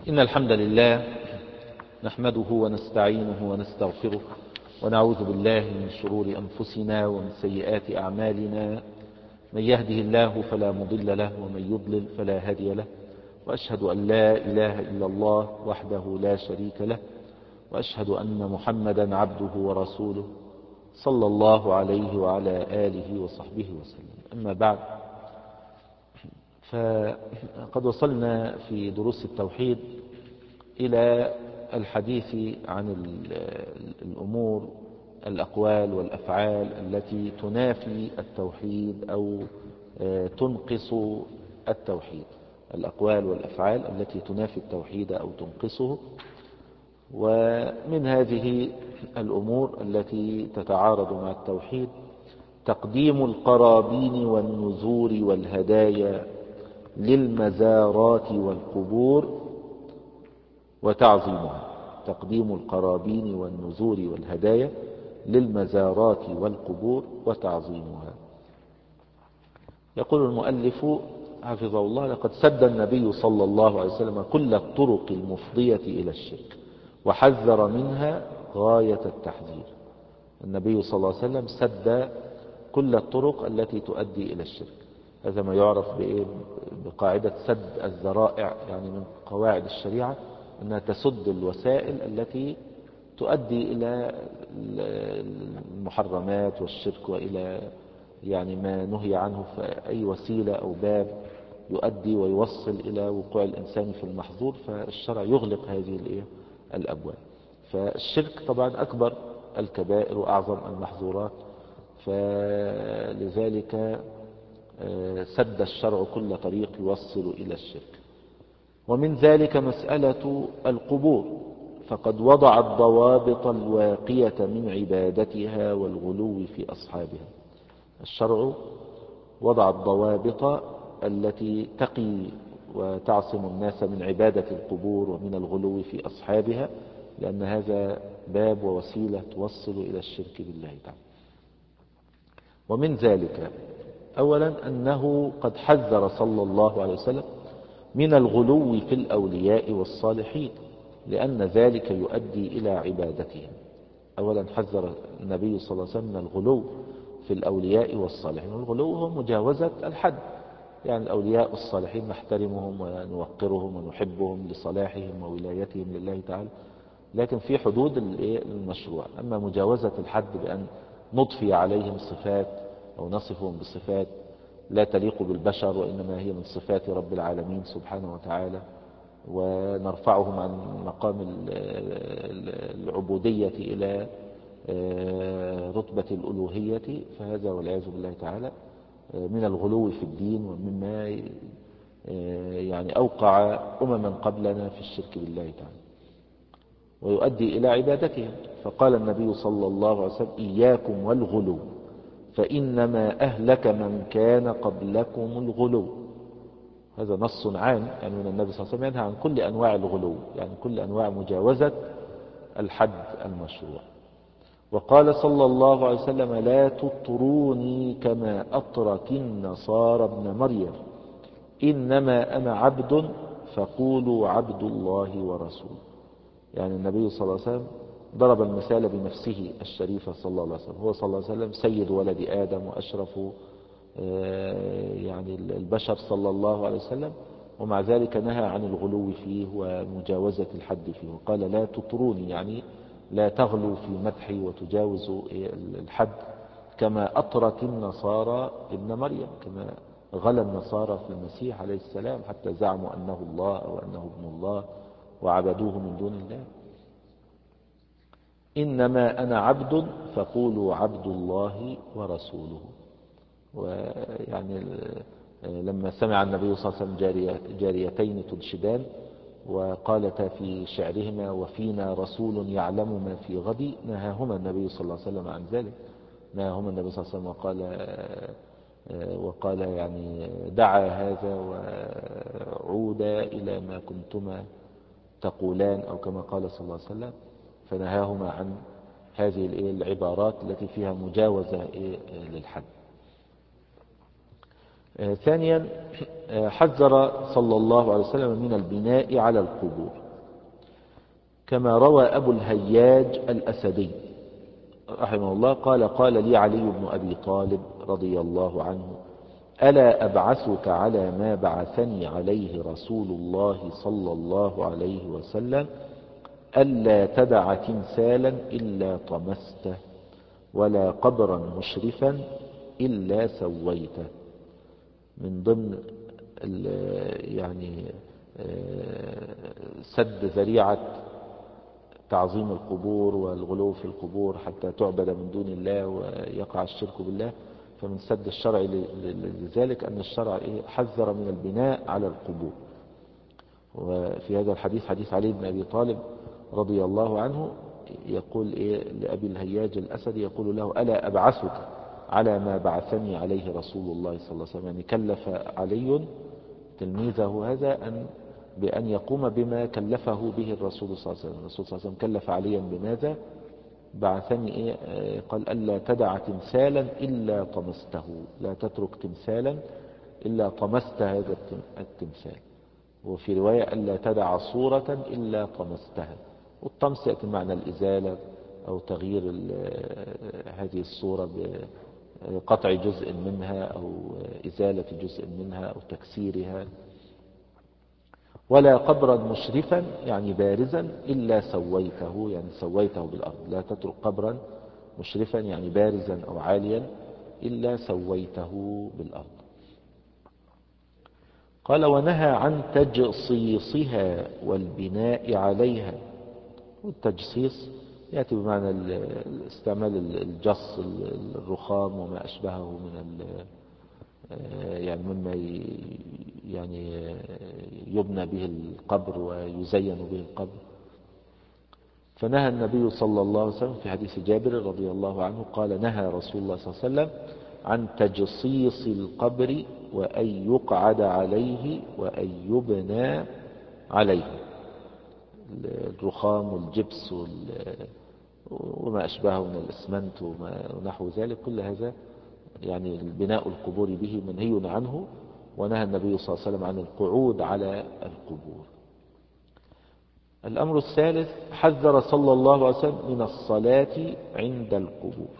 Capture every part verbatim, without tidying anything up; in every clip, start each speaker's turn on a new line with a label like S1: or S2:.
S1: إن الحمد لله نحمده ونستعينه ونستغفره ونعوذ بالله من شرور أنفسنا ومن سيئات أعمالنا. من يهده الله فلا مضل له ومن يضلل فلا هادي له، وأشهد أن لا إله إلا الله وحده لا شريك له، وأشهد أن محمدا عبده ورسوله صلى الله عليه وعلى آله وصحبه وسلم. أما بعد، فقد وصلنا في دروس التوحيد إلى الحديث عن الأمور الأقوال والأفعال التي تنافي التوحيد أو تنقص التوحيد، الأقوال والأفعال التي تنافي التوحيد أو تنقصه. ومن هذه الأمور التي تتعارض مع التوحيد تقديم القرابين والنذور والهدايا للمزارات والقبور وتعظيمها. تقديم القرابين والنذور والهدايا للمزارات والقبور وتعظيمها. يقول المؤلف حفظه الله: لقد سد النبي صلى الله عليه وسلم كل الطرق المفضية إلى الشرك وحذر منها غاية التحذير. النبي صلى الله عليه وسلم سد كل الطرق التي تؤدي إلى الشرك. هذا ما يعرف بقاعدة سد الذرائع، يعني من قواعد الشريعة أنها تسد الوسائل التي تؤدي إلى المحرمات والشرك وإلى يعني ما نهي عنه، فأي وسيلة أو باب يؤدي ويوصل إلى وقوع الإنسان في المحظور فالشرع يغلق هذه الأبواب. فالشرك طبعا أكبر الكبائر وأعظم المحظورات، فلذلك سد الشرع كل طريق يوصل إلى الشرك. ومن ذلك مسألة القبور، فقد وضع الضوابط الواقية من عبادتها والغلو في أصحابها. الشرع وضع الضوابط التي تقي وتعصم الناس من عبادة القبور ومن الغلو في أصحابها، لأن هذا باب ووسيلة توصل إلى الشرك بالله تعالى. ومن ذلك أولا أنه قد حذر صلى الله عليه وسلم من الغلو في الأولياء والصالحين، لأن ذلك يؤدي إلى عبادتهم. أولا حذر النبي صلى الله عليه وسلم من الغلو في الأولياء والصالحين. والغلو هو مجاوزة الحد، يعني الأولياء الصالحين نحترمهم ونوقرهم ونحبهم لصلاحهم وولايتهم لله تعالى، لكن في حدود المشروع. أما مجاوزة الحد بأن نضفي عليهم صفات أو نصفهم بصفات لا تليق بالبشر وإنما هي من صفات رب العالمين سبحانه وتعالى، ونرفعهم عن مقام العبودية إلى رتبة الألوهية، فهذا والعياذ بالله تعالى من الغلو في الدين، ومما يعني أوقع أمما قبلنا في الشرك بالله تعالى ويؤدي إلى عبادتهم. فقال النبي صلى الله عليه وسلم: إياكم والغلو فإنما أهلك من كان قبلكم الغلو. هذا نص عام، يعني من النبي صلى الله عليه وسلم ينهى عن كل أنواع الغلو، يعني كل أنواع مجاوزة الحد المشروع. وقال صلى الله عليه وسلم: لا تطروني كما أطرت النصارى ابن مريم، إنما أنا عبد فقولوا عبد الله ورسوله. يعني النبي صلى الله عليه وسلم ضرب المثال بنفسه الشريفة صلى الله عليه وسلم. هو صلى الله عليه وسلم سيد ولد آدم وأشرف يعني البشر صلى الله عليه وسلم، ومع ذلك نهى عن الغلو فيه ومجاوزة الحد فيه. وقال: لا تطروني، يعني لا تغلوا في مدحي وتجاوزوا الحد كما أطرت النصارى ابن مريم، كما غلا النصارى في المسيح عليه السلام حتى زعموا أنه الله أو أنه ابن الله وعبدوه من دون الله. إنما أنا عبد فقولوا عبد الله ورسوله. ويعني لما سمع النبي صلى الله عليه وسلم جارية جاريتين تنشدان وقالتا في شعرهما: وفينا رسول يعلم ما في غد، نهاهما النبي صلى الله عليه وسلم عن ذلك. نهاهما النبي صلى الله عليه وسلم وقال وقال يعني: دعا هذا وعودا إلى ما كنتما تقولان، أو كما قال صلى الله عليه وسلم. فنهاهما عن هذه العبارات التي فيها مجاوزة للحد. آه ثانيا آه حذر صلى الله عليه وسلم من البناء على القبور، كما روى أبو الهياج الأسدي رحمه الله قال قال لي علي بن أبي طالب رضي الله عنه: ألا أبعثك على ما بعثني عليه رسول الله صلى الله عليه وسلم، ألا تدع تمثالا إلا طمسته، ولا قبرا مشرفا إلا سويته. من ضمن يعني سد ذريعة تعظيم القبور والغلو في القبور حتى تعبد من دون الله ويقع الشرك بالله، فمن سد الشرع لذلك أن الشرع حذر من البناء على القبور. وفي هذا الحديث، حديث علي بن أبي طالب رضي الله عنه، يقول إيه لأبي الهياج الأسدي، يقول له: ألا أبعثك على ما بعثني عليه رسول الله صلى الله عليه وسلم. يعني كلف علي تلميذه هذا أن بأن يقوم بما كلفه به الرسول صلى الله عليه وسلم. الرسول صلى الله عليه وسلم كلف عليا بماذا؟ بعثني إيه؟ قال: ألا تدع تمثالا إلا طمسته، لا تترك تمثالا إلا طمست هذا التمثال. وفي رواية: ألا تدع صورة إلا طمستها. والطمس يأتي معنى الإزالة أو تغيير هذه الصورة بقطع جزء منها أو إزالة جزء منها أو تكسيرها. ولا قبرا مشرفا يعني بارزا إلا سويته، يعني سويته بالأرض. لا تترك قبرا مشرفا يعني بارزا أو عاليا إلا سويته بالأرض. قال: ونهى عن تجصيصها والبناء عليها. والتجصيص يأتي بمعنى استعمال الجص، الرخام وما أشبهه من يعني مما يعني يبنى به القبر ويزين به القبر. فنهى النبي صلى الله عليه وسلم في حديث جابر رضي الله عنه قال: نهى رسول الله صلى الله عليه وسلم عن تجصيص القبر وأن يقعد عليه وأن يبنى عليه. الرخام والجبس وما أشبهه من الإسمنت ونحو ذلك، كل هذا يعني البناء القبور به منهي عنه. ونهى النبي صلى الله عليه وسلم عن القعود على القبور. الأمر الثالث: حذر صلى الله عليه وسلم من الصلاة عند القبور.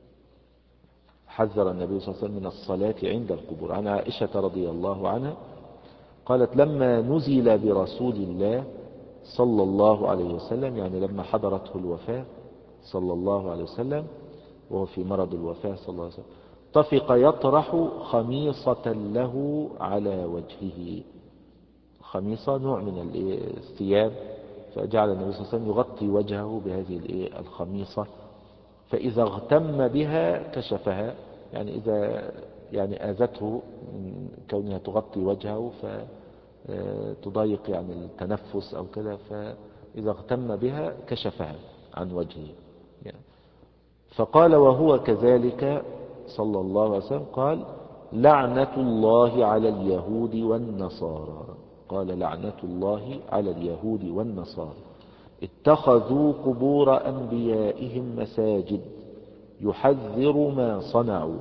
S1: حذر النبي صلى الله عليه وسلم من الصلاة عند القبور. عن عائشة رضي الله عنها قالت: لما نزل برسول الله صلى الله عليه وسلم، يعني لما حضرته الوفاة صلى الله عليه وسلم وهو في مرض الوفاة صلى الله عليه وسلم، طفق يطرح خميصة له على وجهه. خميصة نوع من الثياب، فجعل النبي صلى الله عليه وسلم يغطي وجهه بهذه الخميصة، فإذا اغتم بها كشفها. يعني إذا يعني آذته من كونها تغطي وجهه فتضايق يعني التنفس أو كذا، فإذا اغتم بها كشفها عن وجهه يعني. فقال وهو كذلك صلى الله عليه وسلم قال: لعنة الله على اليهود والنصارى. قال: لعنة الله على اليهود والنصارى اتخذوا قبور أنبيائهم مساجد يحذر ما صنعوا،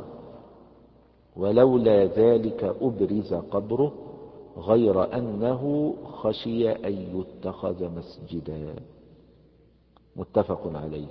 S1: ولولا ذلك أبرز قبره غير أنه خشي أن يتخذ مسجدا. متفق عليه.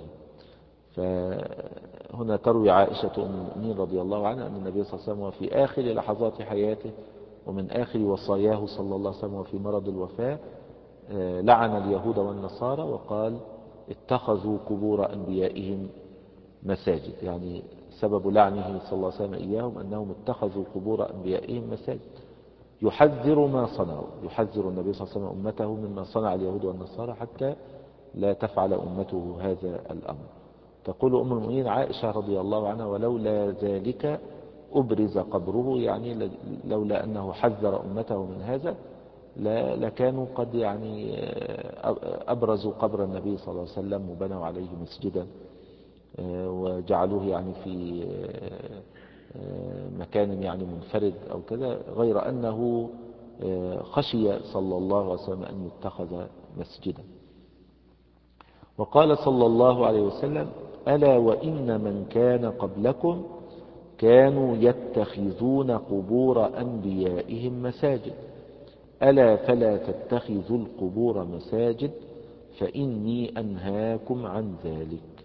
S1: فهنا تروي عائشة أم المؤمنين رضي الله عنها أن النبي صلى الله عليه وسلم وفي آخر لحظات حياته ومن آخر وصاياه صلى الله عليه وسلم وفي مرض الوفاة لعن اليهود والنصارى وقال: اتخذوا قبور أنبيائهم مساجد. يعني سبب لعنه صلى الله عليه وسلم إياهم أنهم اتخذوا قبور أنبيائهم مساجد يحذر ما صنعوا. يحذر النبي صلى الله عليه وسلم أمته مما صنع اليهود والنصارى حتى لا تفعل أمته هذا الأمر. تقول أم المؤمنين عائشة رضي الله عنها: ولولا ذلك أبرز قبره، يعني لولا أنه حذر أمته من هذا لكانوا قد يعني أبرزوا قبر النبي صلى الله عليه وسلم وبنوا عليه مسجدا وجعلوه يعني في مكان يعني منفرد أو كذا، غير أنه خشي صلى الله عليه وسلم أن يتخذ مسجدا. وقال صلى الله عليه وسلم: ألا وإن من كان قبلكم كانوا يتخذون قبور أنبيائهم مساجد ألا فلا تتخذوا القبور مساجد فإني أنهاكم عن ذلك.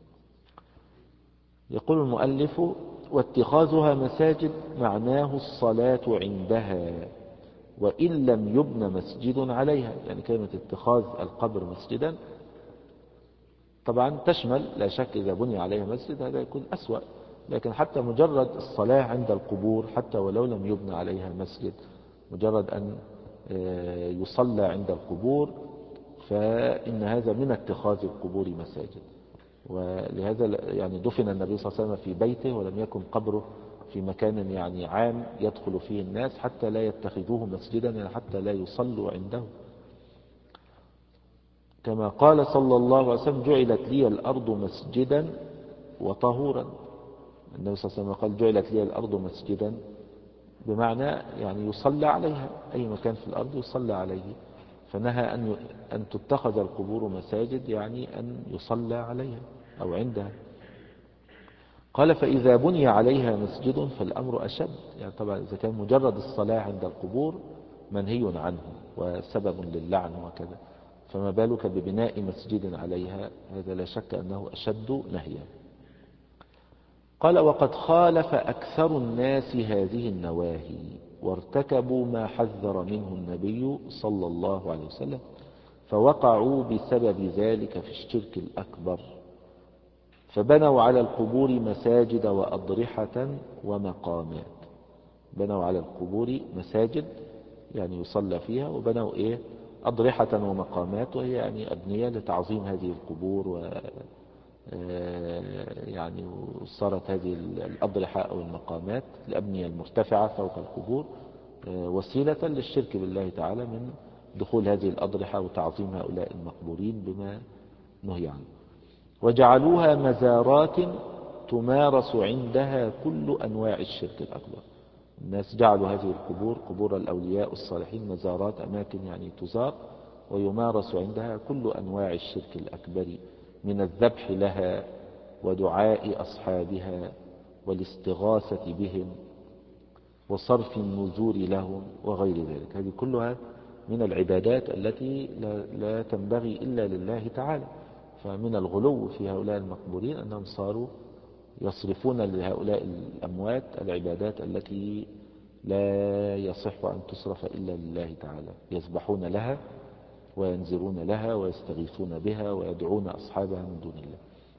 S1: يقول المؤلف: واتخاذها مساجد معناه الصلاة عندها وإن لم يبن مسجد عليها. يعني كلمة اتخاذ القبر مسجدا طبعا تشمل لا شك إذا بني عليها مسجد هذا يكون أسوأ، لكن حتى مجرد الصلاة عند القبور حتى ولو لم يبنى عليها مسجد، مجرد أن يصلى عند القبور فإن هذا من اتخاذ القبور مساجد. ولهذا يعني دفن النبي صلى الله عليه وسلم في بيته ولم يكن قبره في مكان يعني عام يدخل فيه الناس حتى لا يتخذوه مسجدا، يعني حتى لا يصلوا عنده. كما قال صلى الله عليه وسلم: جعلت لي الأرض مسجدا وطهورا. النبي صلى الله عليه وسلم قال: جعلت لي الأرض مسجدا، بمعنى يعني يصلى عليها، أي مكان في الأرض يصلى عليه، فنهى أن أن تتخذ القبور مساجد، يعني أن يصلى عليها أو عندها. قال: فإذا بني عليها مسجد فالأمر أشد. يعني طبعا إذا كان مجرد الصلاة عند القبور منهي عنه وسبب للعن وكذا، فما بالك ببناء مسجد عليها؟ هذا لا شك أنه أشد نهيا. قال: وقد خالف أكثر الناس هذه النواهي وارتكبوا ما حذر منه النبي صلى الله عليه وسلم، فوقعوا بسبب ذلك في الشرك الأكبر، فبنوا على القبور مساجد وأضرحة ومقامات. بنوا على القبور مساجد يعني يصلى فيها، وبنوا إيه؟ أضرحة ومقامات، وهي يعني أبنية لتعظيم هذه القبور، و يعني صارت هذه الأضرحة أو المقامات الأبنية المرتفعة فوق القبور وسيلة للشرك بالله تعالى من دخول هذه الأضرحة وتعظيم هؤلاء المقبورين بما نهي عنه. وجعلوها مزارات تمارس عندها كل أنواع الشرك الأكبر. الناس جعلوا هذه القبور، قبور الأولياء الصالحين، مزارات، أماكن يعني تزار ويمارس عندها كل أنواع الشرك الأكبر من الذبح لها ودعاء أصحابها والاستغاثة بهم وصرف النذور لهم وغير ذلك. هذه كلها من العبادات التي لا, لا تنبغي إلا لله تعالى. فمن الغلو في هؤلاء المقبورين أنهم صاروا يصرفون لهؤلاء الأموات العبادات التي لا يصح أن تصرف إلا لله تعالى، يذبحون لها وينذرون لها ويستغيثون بها ويدعون أصحابها من دون الله.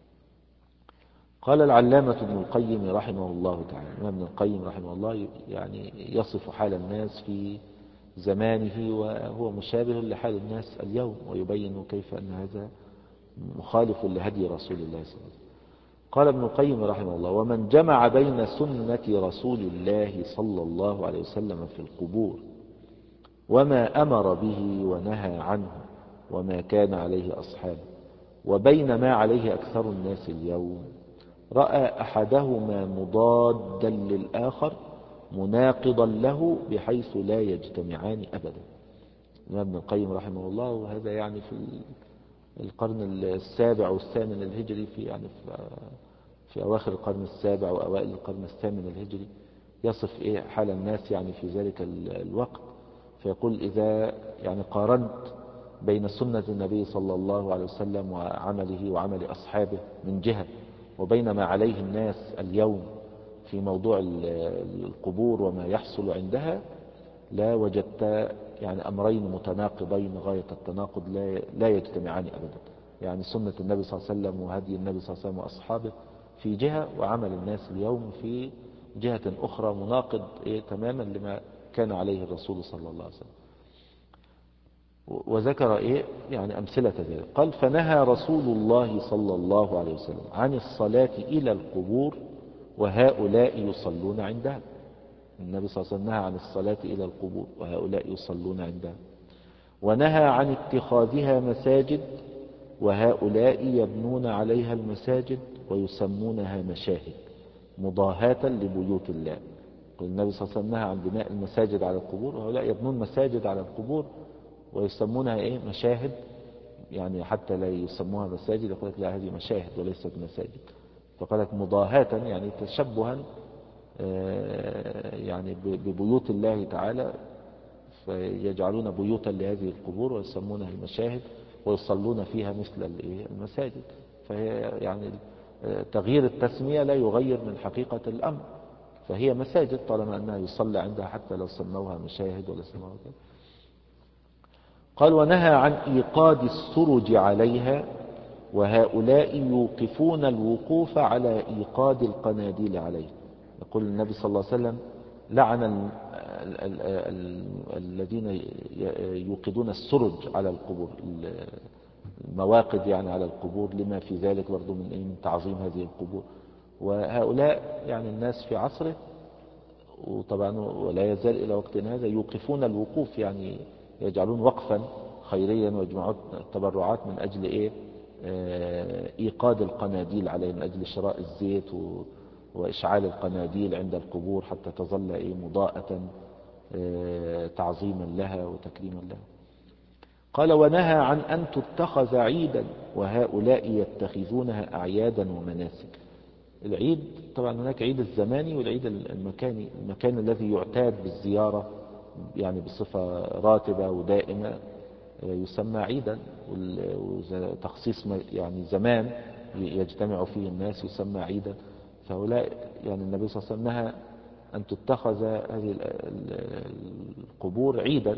S1: قال العلامة ابن القيم رحمه الله تعالى، ابن القيم رحمه الله يعني يصف حال الناس في زمانه وهو مشابه لحال الناس اليوم، ويبين كيف أن هذا مخالف لهدي رسول الله صلى الله عليه وسلم. قال ابن القيم رحمه الله: ومن جمع بين سنة رسول الله صلى الله عليه وسلم في القبور وما أمر به ونهى عنه وما كان عليه أصحابه وبين ما عليه أكثر الناس اليوم، رأى أحدهما مضادا للآخر مناقضا له بحيث لا يجتمعان أبدا. ابن القيم رحمه الله، وهذا يعني في القرن السابع والثامن الهجري، في يعني في أواخر القرن السابع وأوائل القرن الثامن الهجري، يصف إيه حال الناس يعني في ذلك الوقت، فيقول: إذا يعني قارنت بين سنة النبي صلى الله عليه وسلم وعمله وعمل أصحابه من جهة، وبين ما عليه الناس اليوم في موضوع القبور وما يحصل عندها، لا وجدت يعني أمرين متناقضين غاية التناقض لا, لا يجتمعان أبدا. يعني سنة النبي صلى الله عليه وسلم وهدي النبي صلى الله عليه وسلم وأصحابه في جهة، وعمل الناس اليوم في جهة أخرى مناقض إيه تماما لما كان عليه الرسول صلى الله عليه وسلم. وذكر إيه يعني أمثلة ذلك. قال: فنهى رسول الله صلى الله عليه وسلم عن الصلاة إلى القبور وهؤلاء يصلون عندها. النبي صلى الله عليه وسلم نهى عن الصلاة إلى القبور وهؤلاء يصلون عندها، ونهى عن اتخاذها مساجد وهؤلاء يبنون عليها المساجد ويسمونها مشاهد مضاهاة لبيوت الله. النبي صلى الله عليه وسلم نهى عن بناء المساجد على القبور، وهؤلاء يبنون مساجد على القبور ويسمونها إيه مشاهد، يعني حتى لا يسموها مساجد، يقول لك لا هذه مشاهد وليست مساجد. فقالت مضاهاة يعني تشبها يعني ببيوت الله تعالى، فيجعلون بيوتا لهذه القبور ويسمونها المشاهد ويصلون فيها مثل المساجد. فهي يعني تغيير التسمية لا يغير من حقيقة الأمر، فهي مساجد طالما أنها يصلى عندها حتى لو سموها مشاهد ولا سموها كده. قال ونهى عن إيقاد السرج عليها، وهؤلاء يوقفون الوقوف على إيقاد القناديل عليه. يقول النبي صلى الله عليه وسلم لعن الذين يوقدون السرج على القبور، المواقد يعني على القبور، لما في ذلك برضو من تعظيم هذه القبور. وهؤلاء يعني الناس في عصره، وطبعا ولا يزال إلى وقتنا هذا يوقفون الوقوف، يعني يجعلون وقفا خيريا ويجمعون التبرعات من أجل إيه إيقاد القناديل عليه، من أجل شراء الزيت وإشعال القناديل عند القبور حتى تظل إيه مضاءة تعظيما لها وتكريما لها. قال ونهى عن أن تتخذ عيدا، وهؤلاء يتخذونها أعيادا ومناسك. العيد طبعا هناك عيد الزماني والعيد المكاني. المكان الذي يعتاد بالزيارة يعني بصفة راتبة ودائمة يسمى عيدا، وتخصيص يعني زمان يجتمع فيه الناس يسمى عيدا. فهؤلاء يعني النبي صلى الله عليه وسلم نهى أن تتخذ هذه القبور عيدا،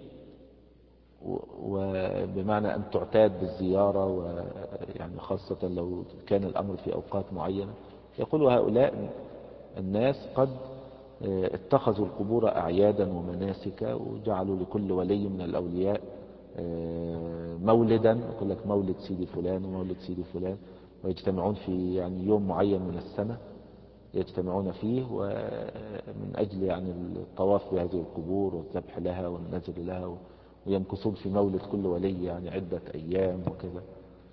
S1: وبمعنى أن تعتاد بالزيارة، ويعني خاصة لو كان الأمر في أوقات معينة. يقول هؤلاء الناس قد اتخذوا القبور أعيادا ومناسك، وجعلوا لكل ولي من الأولياء مولدا، يقول لك مولد سيدي فلان ومولد سيدي فلان، ويجتمعون في يعني يوم معين من السنة يجتمعون فيه، ومن أجل يعني الطواف بهذه القبور والذبح لها والنذر لها، ويمكثون في مولد كل ولي يعني عدة أيام وكذا.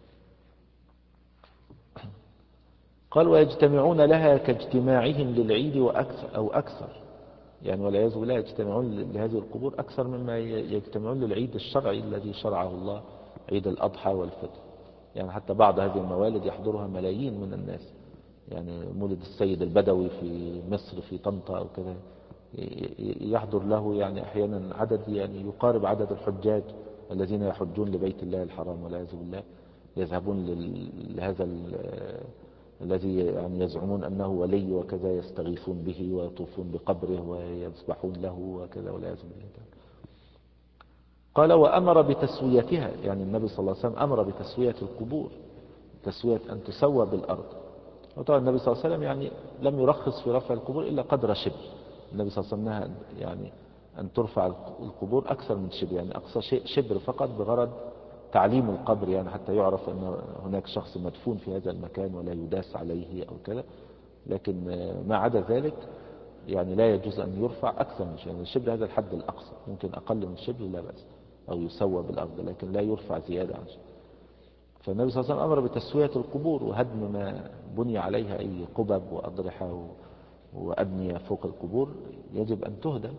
S1: قال ويجتمعون لها كاجتماعهم للعيد وأكثر أو أكثر، يعني والعياذ بالله يجتمعون لهذه القبور أكثر مما يجتمعون للعيد الشرعي الذي شرعه الله، عيد الأضحى والفطر. يعني حتى بعض هذه الموالد يحضرها ملايين من الناس، يعني مولد السيد البدوي في مصر في طنطا أو كذا يحضر له يعني أحيانا عدد يعني يقارب عدد الحجاج الذين يحجون لبيت الله الحرام، والعياذ بالله يذهبون لهذا الذي يعني يزعمون أنه ولي وكذا، يستغيثون به ويطوفون بقبره ويذبحون له وكذا، والعياذ بالله. قال وأمر بتسويتها، يعني النبي صلى الله عليه وسلم أمر بتسوية القبور، تسوية أن تسوى بالأرض. وطبعا النبي صلى الله عليه وسلم يعني لم يرخص في رفع القبور إلا قدر شبر. النبي صلى الله عليه وسلم نهى يعني أن ترفع القبور أكثر من شبر، يعني أقصى شيء شبر فقط، بغرض تعليم القبر، يعني حتى يعرف أن هناك شخص مدفون في هذا المكان ولا يداس عليه أو كذا. لكن ما عدا ذلك يعني لا يجوز أن يرفع أكثر من شبر. يعني الشبر هذا الحد الأقصى، ممكن أقل من شبر لا بأس، أو يسوى بالأرض، لكن لا يرفع زيادة عن شبر. فالنبي صلى الله عليه وسلم أمر بتسوية القبور وهدم ما بني عليها أي قبب وأضرحة وأبنية فوق القبور يجب أن تهدم.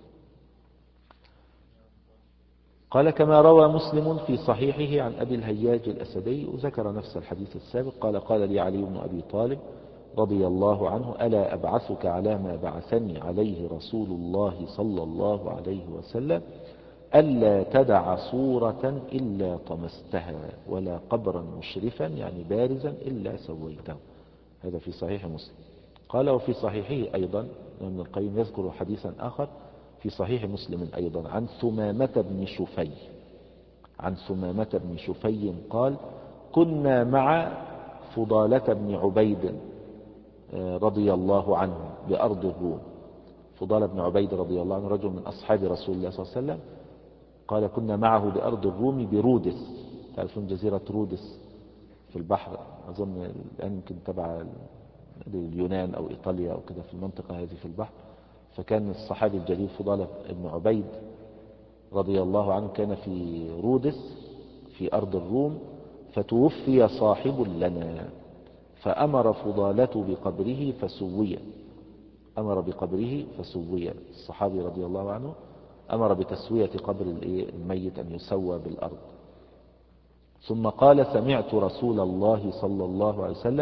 S1: قال كما روى مسلم في صحيحه عن أبي الهياج الأسدي، وذكر نفس الحديث السابق. قال قال لي علي بن أبي طالب رضي الله عنه ألا أبعثك على ما بعثني عليه رسول الله صلى الله عليه وسلم ألا تدع صورة إلا طمستها، ولا قبرا مشرفا يعني بارزا إلا سويته. هذا في صحيح مسلم. قال وفي صحيحه أيضا ابن القيم يذكر حديثا آخر في صحيح مسلم أيضا عن ثمامة بن شفي، عن ثمامة بن شفي قال كنا مع فضالة بن عبيد رضي الله عنه بأرض الروم. فضالة بن عبيد رضي الله عنه رجل من أصحاب رسول الله صلى الله عليه وسلم. قال كنا معه بأرض الروم برودس، تعرفون جزيرة رودس في البحر، أظن الآن يمكن تبع اليونان أو إيطاليا أو كده، في المنطقة هذه في البحر. فكان الصحابي الجليل فضالة بن عبيد رضي الله عنه كان في رودس في أرض الروم، فتوفي صاحب لنا فأمر فضالة بقبره فسوي، أمر بقبره فسوي. الصحابي رضي الله عنه أمر بتسوية قبر الميت أن يسوى بالأرض. ثم قال سمعت رسول الله صلى الله عليه وسلم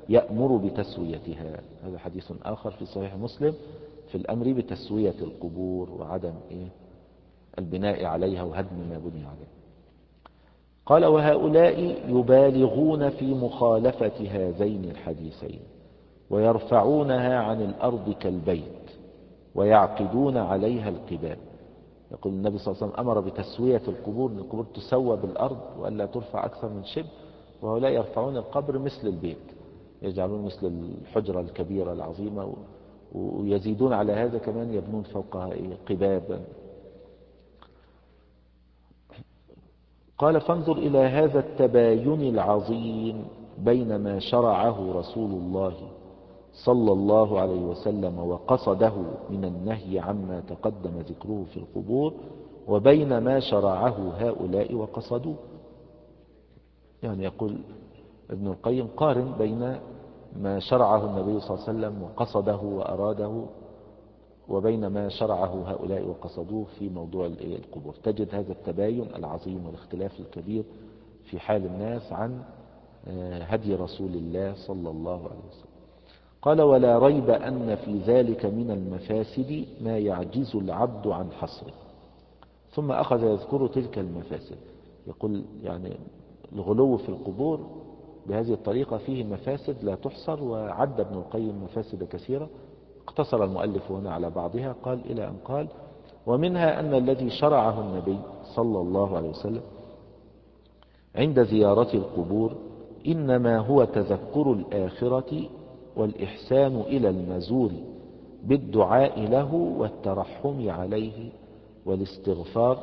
S1: يأمر بتسويتها. هذا حديث آخر في صحيح مسلم في الأمر بتسوية القبور وعدم إيه البناء عليها وهدم ما بني عليه. قال وهؤلاء يبالغون في مخالفة هذين الحديثين ويرفعونها عن الأرض كالبيت ويعقدون عليها القباب. يقول النبي صلى الله عليه وسلم أمر بتسوية القبور، أن القبور تسوى بالأرض وألا ترفع أكثر من شبر، وهؤلاء يرفعون القبر مثل البيت، يجعلون مثل الحجرة الكبيرة العظيمة، ويزيدون على هذا كمان يبنون فوقها قبابا. قال فانظر إلى هذا التباين العظيم بين ما شرعه رسول الله صلى الله عليه وسلم وقصده من النهي عما تقدم ذكره في القبور، وبين ما شرعه هؤلاء وقصدوه. يعني يقول ابن القيم قارن بين ما شرعه النبي صلى الله عليه وسلم وقصده وأراده وبين ما شرعه هؤلاء وقصدوه في موضوع القبور، تجد هذا التباين العظيم والاختلاف الكبير في حال الناس عن هدي رسول الله صلى الله عليه وسلم. قال ولا ريب أن في ذلك من المفاسد ما يعجز العبد عن حصره. ثم أخذ يذكر تلك المفاسد، يقول يعني الغلو في القبور بهذه الطريقة فيه مفاسد لا تحصر، وعد ابن القيم مفاسد كثيرة، اقتصر المؤلف هنا على بعضها. قال إلى أن قال ومنها أن الذي شرعه النبي صلى الله عليه وسلم عند زيارة القبور إنما هو تذكر الآخرة والإحسان إلى المزور بالدعاء له والترحم عليه والاستغفار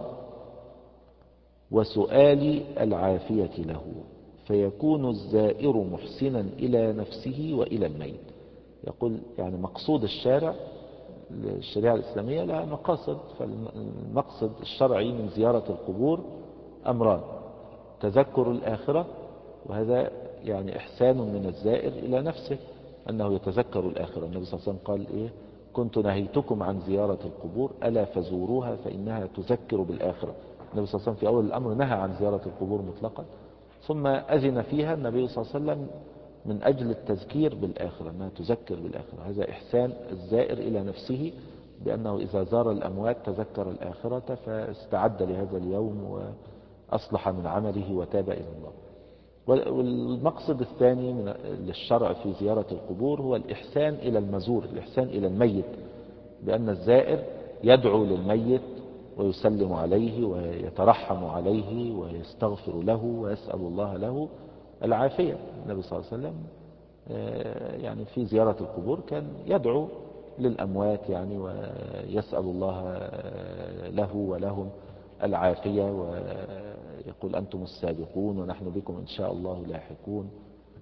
S1: وسؤال العافية له، فيكون الزائر محسنا إلى نفسه وإلى الميت. يقول يعني مقصود الشارع، الشريعة الإسلامية لها مقاصد، فالمقصد الشرعي من زيارة القبور أمران: تذكر الآخرة، وهذا يعني إحسان من الزائر إلى نفسه أنه يتذكر الآخرة. النبي صلى الله عليه وسلم قال إيه كنت نهيتكم عن زيارة القبور ألا فزوروها فإنها تذكر بالآخرة. النبي صلى الله عليه وسلم في أول الأمر نهى عن زيارة القبور مطلقا، ثم أذن فيها النبي صلى الله عليه وسلم من أجل التذكير بالآخرة، أنها تذكر بالآخرة. هذا إحسان الزائر إلى نفسه بأنه إذا زار الأموات تذكر الآخرة فاستعد لهذا اليوم وأصلح من عمله وتاب إلى الله. والمقصد الثاني من للشرع في زيارة القبور هو الإحسان إلى المزور، الإحسان إلى الميت، بأن الزائر يدعو للميت ويسلم عليه ويترحم عليه ويستغفر له ويسأل الله له العافية. النبي صلى الله عليه وسلم يعني في زيارة القبور كان يدعو للأموات يعني ويسأل الله له ولهم العافية، ويقول أنتم السابقون ونحن بكم إن شاء الله لاحقون،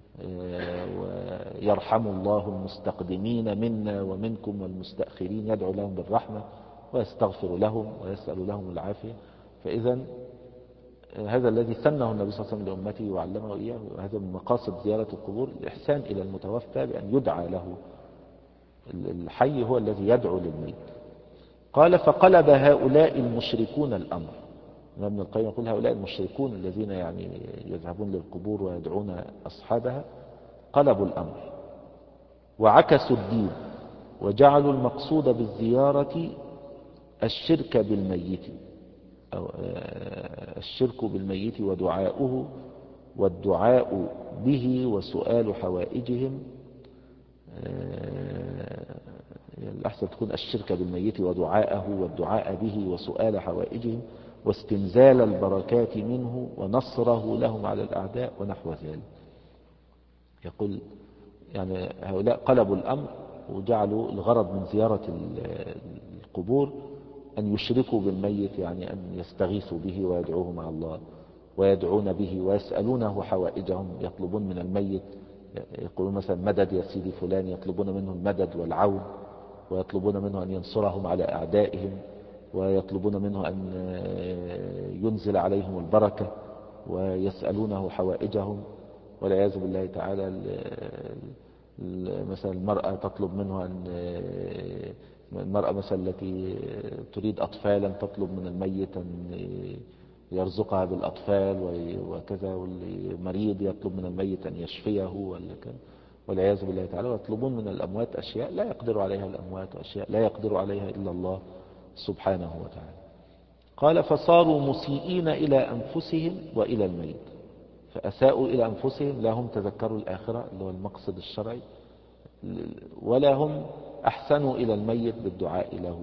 S1: ويرحم الله المستقدمين منا ومنكم والمستأخرين، يدعو لهم بالرحمة ويستغفر لهم ويسأل لهم العافية. فإذا هذا الذي سنه النبي صلى الله عليه وسلم لأمته وعلمه إياه، وهذا من مقاصد زيارة القبور الإحسان إلى المتوفى بأن يدعى له. الحي هو الذي يدعو للميت. قال فقلب هؤلاء المشركون الأمر. ابن القيم يقول هؤلاء المشركون الذين يعني يذهبون للقبور ويدعون أصحابها قلبوا الأمر وعكسوا الدين، وجعلوا المقصود بالزيارة الشرك بالميت أو الشرك بالميت ودعاؤه والدعاء به وسؤال حوائجهم. الأحسن تكون الشرك بالميت ودعاءه والدعاء به وسؤال حوائجهم واستنزال البركات منه ونصره لهم على الأعداء ونحو ذلك. يقول يعني هؤلاء قلبوا الأمر وجعلوا الغرض من زيارة القبور أن يشركوا بالميت، يعني أن يستغيثوا به ويدعوه مع الله ويدعون به ويسألونه حوائجهم، يطلبون من الميت، يقولون مثلا مدد يا سيدي فلان، يطلبون منه المدد والعون، ويطلبون منه أن ينصرهم على أعدائهم، ويطلبون منه أن ينزل عليهم البركة، ويسألونه حوائجهم. والعياذ بالله تعالى مثلا المرأة تطلب منه أن المرأة مثلا التي تريد أطفالا تطلب من الميت أن يرزقها بالأطفال وكذا، والمريض يطلب من الميت أن يشفيه ولا كذا. والعياذ بالله تعالى، ويطلبون من الأموات أشياء لا يقدر عليها الأموات، وأشياء لا يقدر عليها إلا الله سبحانه وتعالى. قال فصاروا مسيئين إلى أنفسهم وإلى الميت، فأساءوا إلى أنفسهم، لا هم تذكروا الآخرة اللي هو المقصد الشرعي، ولا هم أحسنوا إلى الميت بالدعاء له.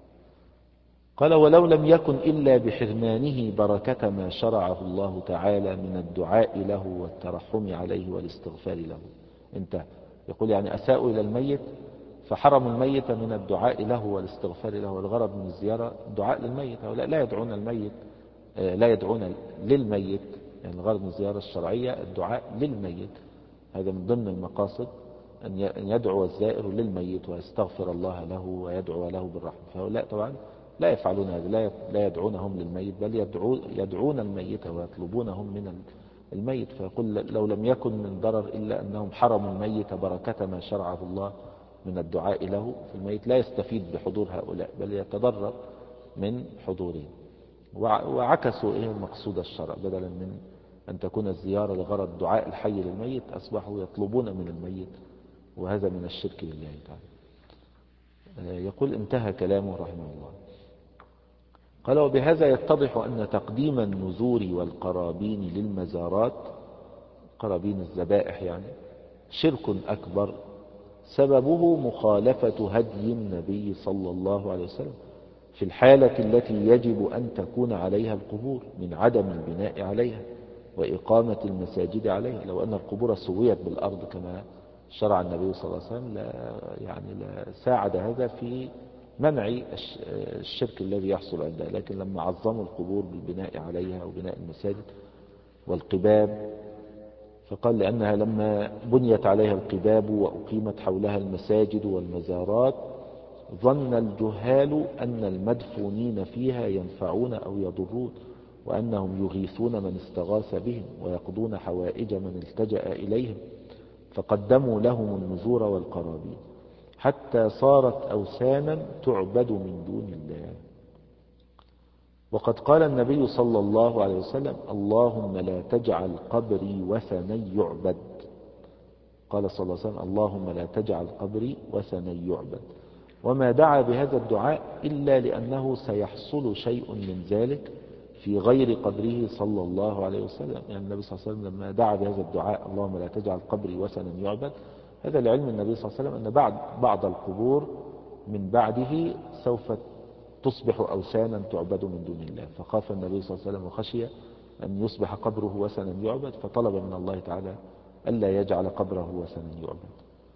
S1: قال ولو لم يكن إلا بحرمانه بركة ما شرعه الله تعالى من الدعاء له والترحم عليه والاستغفار له. انت يقول يعني أساءوا إلى الميت فحرم الميت من الدعاء له والاستغفار له، والغرض من الزيارة الدعاء للميت، هؤلاء لا يدعون الميت، لا يدعون للميت، يعني الغرض من الزيارة الشرعية الدعاء للميت، هذا من ضمن المقاصد أن يدعو الزائر للميت ويستغفر الله له ويدعو له بالرحمة. فهؤلاء طبعا لا يفعلون هذا، لا يدعونهم للميت، بل يدعون الميت ويطلبونهم من الميت. فيقول لو لم يكن من ضرر إلا أنهم حرموا الميت بركة ما شرعه الله من الدعاء له، فالميت لا يستفيد بحضور هؤلاء بل يتضرر من حضورهم، وعكسوا إيه المقصود الشرع، بدلا من أن تكون الزيارة لغرض دعاء الحي للميت أصبحوا يطلبون من الميت، وهذا من الشرك بالله تعالى. يقول انتهى كلامه رحمه الله. قال وبهذا يتضح أن تقديم النذور والقرابين للمزارات، قرابين الذبائح يعني، شرك أكبر سببه مخالفة هدي النبي صلى الله عليه وسلم في الحالة التي يجب أن تكون عليها القبور من عدم البناء عليها وإقامة المساجد عليها. لو أن القبور سويت بالأرض كما شرع النبي صلى الله عليه وسلم لا يعني لا ساعد هذا في منع الشرك الذي يحصل عندها، لكن لما عظموا القبور بالبناء عليها وبناء المساجد والقباب، فقال لأنها لما بنيت عليها القباب وأقيمت حولها المساجد والمزارات ظن الجهال أن المدفونين فيها ينفعون أو يضرون، وأنهم يغيثون من استغاث بهم ويقضون حوائج من التجأ إليهم، فقدموا لهم النذور والقرابين حتى صارت أوثانا تعبد من دون الله. وقد قال النبي صلى الله عليه وسلم اللهم لا تجعل قبري وثنا يعبد، قال صلى الله عليه وسلم اللهم لا تجعل قبري وثنا يعبد، وما دعا بهذا الدعاء إلا لأنه سيحصل شيء من ذلك في غير قبره صلى الله عليه وسلم. يعني النبي صلى الله عليه وسلم لما دعا بهذا الدعاء اللهم لا تجعل قبري وثنا يعبد، هذا لعلم النبي صلى الله عليه وسلم أن بعد بعض القبور من بعده سوف تصبح أوثانا تعبد من دون الله، فخاف النبي صلى الله عليه وسلم وخشي أن يصبح قبره وثنا يعبد، فطلب من الله تعالى ألا يجعل قبره وثنا يعبد.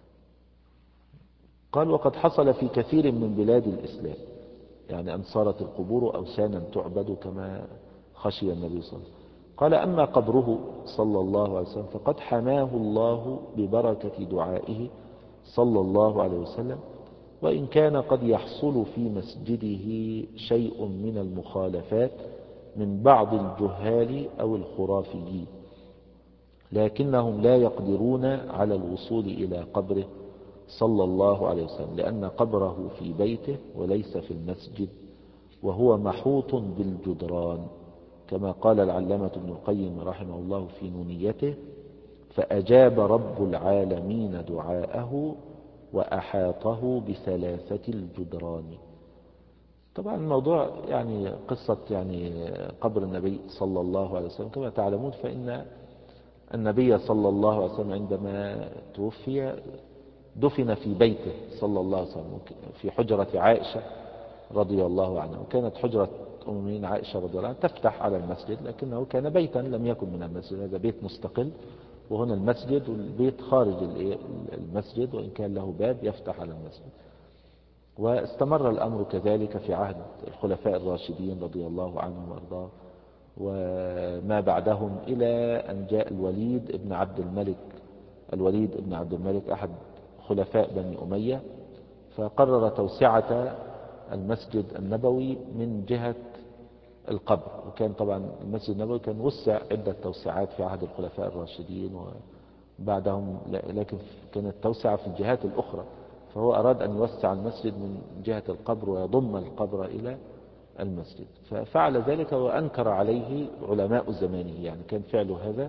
S1: قال وقد حصل في كثير من بلاد الإسلام، يعني أن صارت القبور أوثانا تعبد كما خشي النبي صلى الله عليه وسلم. قال أما قبره صلى الله عليه وسلم فقد حماه الله ببركة دعائه صلى الله عليه وسلم، وإن كان قد يحصل في مسجده شيء من المخالفات من بعض الجهال أو الخرافيين، لكنهم لا يقدرون على الوصول إلى قبره صلى الله عليه وسلم، لأن قبره في بيته وليس في المسجد، وهو محوط بالجدران، كما قال العلامة ابن القيم رحمه الله في نونيته فأجاب رب العالمين دعاءه وأحاطه بثلاثة الجدران. طبعا الموضوع يعني قصة يعني قبر النبي صلى الله عليه وسلم كما تعلمون، فإن النبي صلى الله عليه وسلم عندما توفي دفن في بيته صلى الله عليه وسلم في حجرة عائشة رضي الله عنها، وكانت حجرة أم المؤمنين عائشة رضي الله عنها تفتح على المسجد، لكنه كان بيتا لم يكن من المسجد، هذا بيت مستقل، وهنا المسجد والبيت خارج المسجد وإن كان له باب يفتح على المسجد. واستمر الأمر كذلك في عهد الخلفاء الراشدين رضي الله عنهم وارضاهم وما بعدهم، إلى أن جاء الوليد ابن عبد الملك الوليد ابن عبد الملك أحد خلفاء بني أمية، فقرر توسعة المسجد النبوي من جهة القبر. وكان طبعا المسجد النبوي كان وسع عدة توسعات في عهد الخلفاء الراشدين وبعدهم، لكن كانت توسعة في الجهات الأخرى، فهو أراد أن يوسع المسجد من جهة القبر ويضم القبر إلى المسجد، ففعل ذلك وأنكر عليه علماء زمانه، يعني كان فعله هذا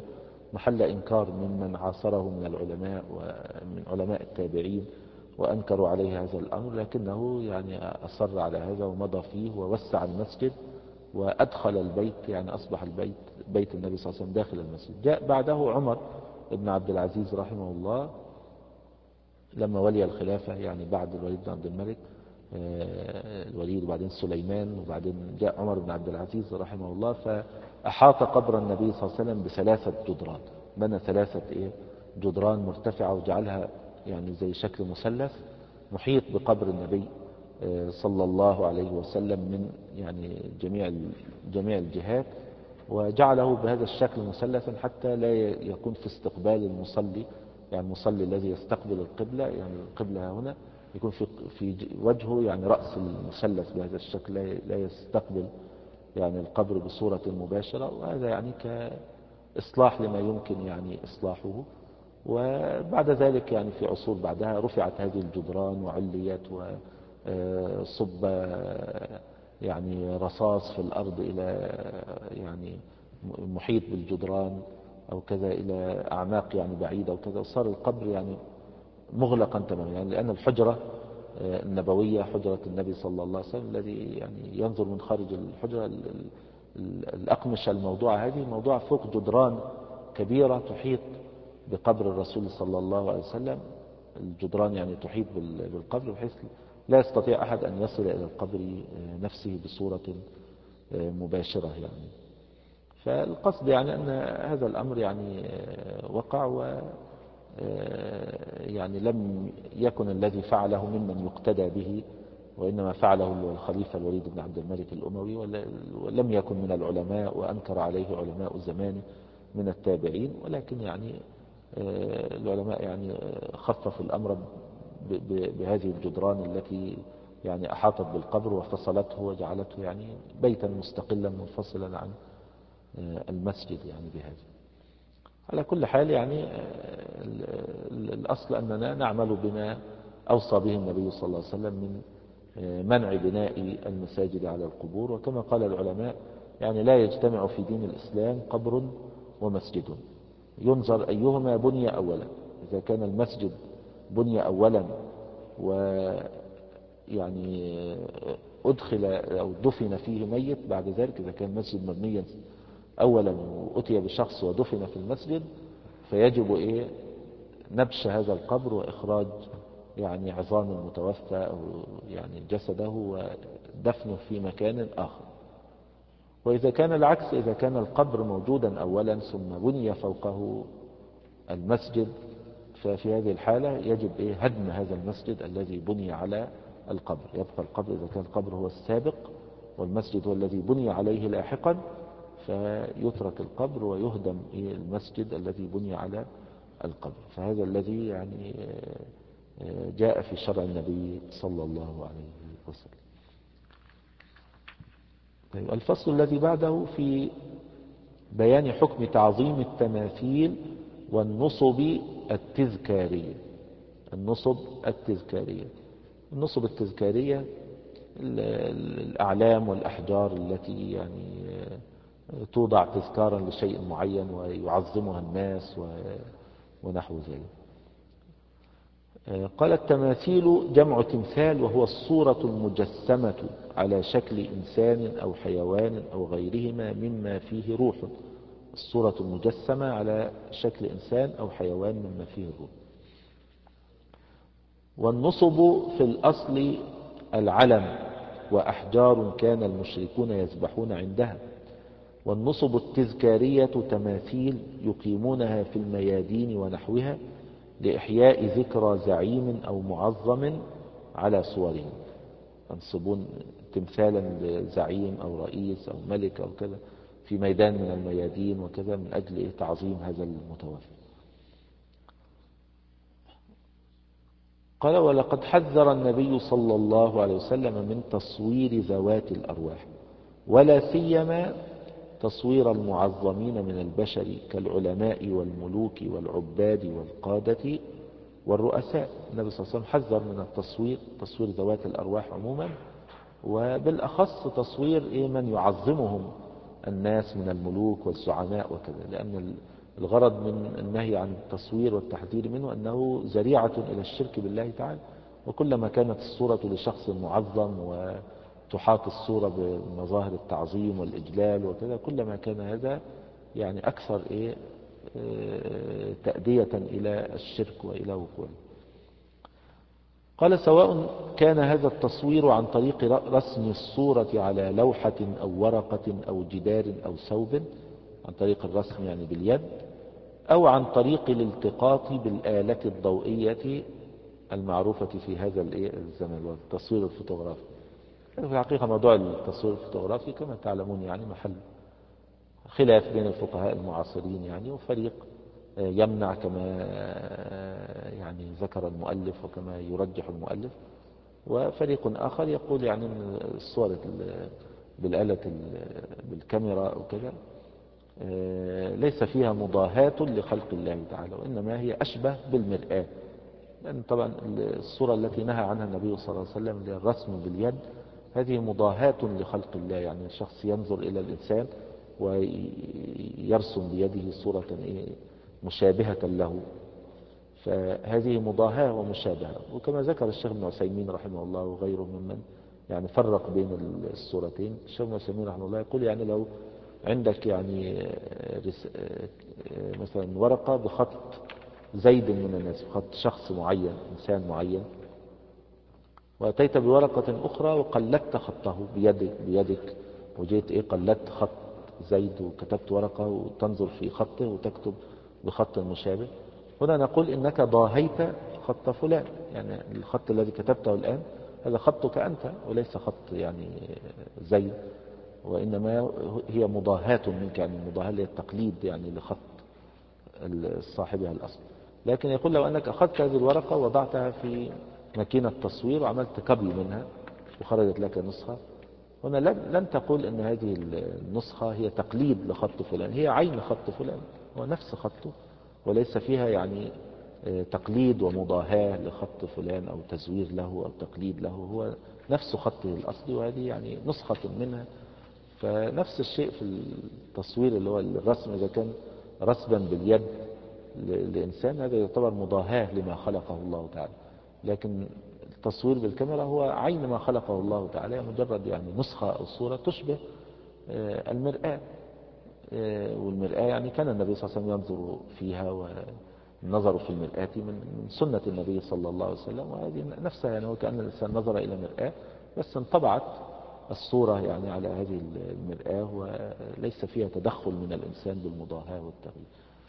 S1: محل إنكار ممن عاصره من العلماء ومن علماء التابعين وأنكروا عليه هذا الأمر، لكنه يعني أصر على هذا ومضى فيه ووسع المسجد وأدخل البيت، يعني أصبح البيت بيت النبي صلى الله عليه وسلم داخل المسجد. جاء بعده عمر بن عبد العزيز رحمه الله لما ولي الخلافة، يعني بعد الوليد بن عبد الملك، الوليد وبعدين سليمان وبعدين جاء عمر بن عبد العزيز رحمه الله، فأحاط قبر النبي صلى الله عليه وسلم بثلاثة جدران. بنى ثلاثة إيه جدران مرتفعة وجعلها يعني زي شكل مثلث محيط بقبر النبي صلى الله عليه وسلم من يعني جميع جميع الجهات، وجعله بهذا الشكل مثلثا حتى لا يكون في استقبال المصلي، يعني المصلي الذي يستقبل القبلة، يعني القبلة هنا يكون في في وجهه يعني رأس المثلث بهذا الشكل، لا يستقبل يعني القبر بصورة مباشرة، وهذا يعني كإصلاح لما يمكن يعني إصلاحه. وبعد ذلك يعني في عصور بعدها رفعت هذه الجدران وعليت وصب يعني رصاص في الأرض إلى يعني محيط بالجدران أو كذا إلى أعماق يعني بعيدة وكذا، وصار القبر يعني مغلقا تماما، يعني لأن الحجرة النبوية حجرة النبي صلى الله عليه وسلم الذي يعني ينظر من خارج الحجرة، الأقمشة الموضوعة هذه موضوعة فوق جدران كبيرة تحيط بقبر الرسول صلى الله عليه وسلم. الجدران يعني تحيط بالقبر بحيث لا يستطيع أحد أن يصل إلى القبر نفسه بصورة مباشرة يعني. فالقصد يعني أن هذا الأمر يعني وقع، و يعني لم يكن الذي فعله ممن يقتدى به، وإنما فعله الخليفة الوليد بن عبد الملك الأموي، ولم يكن من العلماء وأنكر عليه علماء زمانه من التابعين، ولكن يعني العلماء يعني خففوا الأمر بهذه الجدران التي يعني أحاطت بالقبر وفصلته وجعلته يعني بيتا مستقلا منفصلا عن المسجد يعني بهذا. على كل حال يعني الأصل أننا نعمل بما أوصى به النبي صلى الله عليه وسلم من منع بناء المساجد على القبور. وكما قال العلماء يعني لا يجتمع في دين الإسلام قبر ومسجد، ينظر أيهما بني أولا. إذا كان المسجد بني أولا ويعني أدخل أو دفن فيه ميت بعد ذلك، إذا كان المسجد مبنيا أولا وأتي بشخص ودفن في المسجد، فيجب إيه نبش هذا القبر وإخراج يعني عظام المتوفى أو يعني جسده ودفنه في مكان آخر. وإذا كان العكس، إذا كان القبر موجودا أولا ثم بني فوقه المسجد، ففي هذه الحالة يجب إيه هدم هذا المسجد الذي بني على القبر. يبقى القبر إذا كان القبر هو السابق والمسجد هو الذي بني عليه لاحقا، فيترك القبر ويهدم المسجد الذي بني على القبر. فهذا الذي يعني جاء في شرع النبي صلى الله عليه وسلم. طيب، الفصل الذي بعده في بيان حكم تعظيم التماثيل والنصب التذكارية. النصب التذكارية النصب التذكارية الأعلام والأحجار التي يعني توضع تذكارا لشيء معين ويعظمها الناس ونحو ذلك. قال التماثيل جمع تمثال، وهو الصورة المجسمة على شكل إنسان أو حيوان أو غيرهما مما فيه روح. الصورة المجسمة على شكل إنسان أو حيوان مما فيه الروح. والنصب في الأصل العلم، وأحجار كان المشركون يذبحون عندها. والنصب التذكارية تماثيل يقيمونها في الميادين ونحوها لإحياء ذكرى زعيم أو معظم على صورهم. ينصبون تمثالا لزعيم أو رئيس أو ملك أو كذا في ميدان من الميادين وكذا من أجل تعظيم هذا المتوفى. قال ولقد حذر النبي صلى الله عليه وسلم من تصوير ذوات الأرواح، ولا سيما تصوير المعظمين من البشر كالعلماء والملوك والعباد والقادة والرؤساء. النبي صلى الله عليه وسلم حذر من التصوير، تصوير ذوات الأرواح عموما، وبالأخص تصوير من يعظمهم الناس من الملوك والزعماء وكذا، لأن الغرض من النهي عن التصوير والتحذير منه أنه ذريعة إلى الشرك بالله تعالى. وكلما كانت الصورة لشخص معظم وتحاط الصورة بمظاهر التعظيم والإجلال وكذا، كلما كان هذا يعني أكثر إيه تأدية إلى الشرك وإلى وقوعه. قال: سواء كان هذا التصوير عن طريق رسم الصورة على لوحة أو ورقة أو جدار أو ثوب، عن طريق الرسم يعني باليد، أو عن طريق الالتقاط بالآلة الضوئية المعروفة في هذا الزمن والتصوير الفوتوغرافي. في الحقيقة موضوع التصوير الفوتوغرافي كما تعلمون يعني محل خلاف بين الفقهاء المعاصرين يعني، وفريق يمنع كما يعني ذكر المؤلف وكما يرجح المؤلف، وفريق آخر يقول يعني أن الصور بالآلة بالكاميرا أو كذا ليس فيها مضاهاة لخلق الله تعالى، وإنما هي أشبه بالمرآة. لأن طبعا الصورة التي نهى عنها النبي صلى الله عليه وسلم للرسم باليد هذه مضاهاة لخلق الله، يعني الشخص ينظر إلى الإنسان ويرسم بيده صورة مشابهة له، فهذه مضاهاة ومشابهة. وكما ذكر الشيخ ابن عثيمين رحمه الله وغيره ممن يعني فرق بين الصورتين، الشيخ ابن عثيمين رحمه الله يقول يعني لو عندك يعني مثلا ورقة بخط زيد من الناس، بخط شخص معين إنسان معين، وأتيت بورقة أخرى وقلدت خطه بيدك, بيدك وجيت إيه قلدت خط زيد وكتبت ورقة وتنظر في خطه وتكتب بخط مشابه، هنا نقول إنك ضاهيت خط فلان، يعني الخط الذي كتبته الآن هذا خطك أنت وليس خط يعني زيد، وإنما هي مضاهاة منك، يعني مضاهاة للتقليد يعني لخط صاحبها الأصل. لكن يقول لو أنك أخذت هذه الورقة وضعتها في ماكينة تصوير وعملت كوبي منها وخرجت لك نسخة، هنا لن تقول أن هذه النسخة هي تقليد لخط فلان، هي عين خط فلان، هو نفس خطه وليس فيها يعني تقليد ومضاهاة لخط فلان أو تزوير له أو تقليد له، هو نفس خطه الأصلي وهذه يعني نسخة منها. فنفس الشيء في التصوير اللي هو الرسم، إذا كان رسما باليد لإنسان هذا يعتبر مضاهاة لما خلقه الله تعالى، لكن التصوير بالكاميرا هو عين ما خلقه الله تعالى، مجرد يعني نسخة أو صورة تشبه المرآة. والمرآة يعني كان النبي صلى الله عليه وسلم ينظر فيها، والنظر في المرآة من سنة النبي صلى الله عليه وسلم، وهذه نفسها يعني وكأن الإنسان نظر إلى مرآة بس انطبعت الصورة يعني على هذه المرآة وليس فيها تدخل من الإنسان بالمضاهاة والتغيير.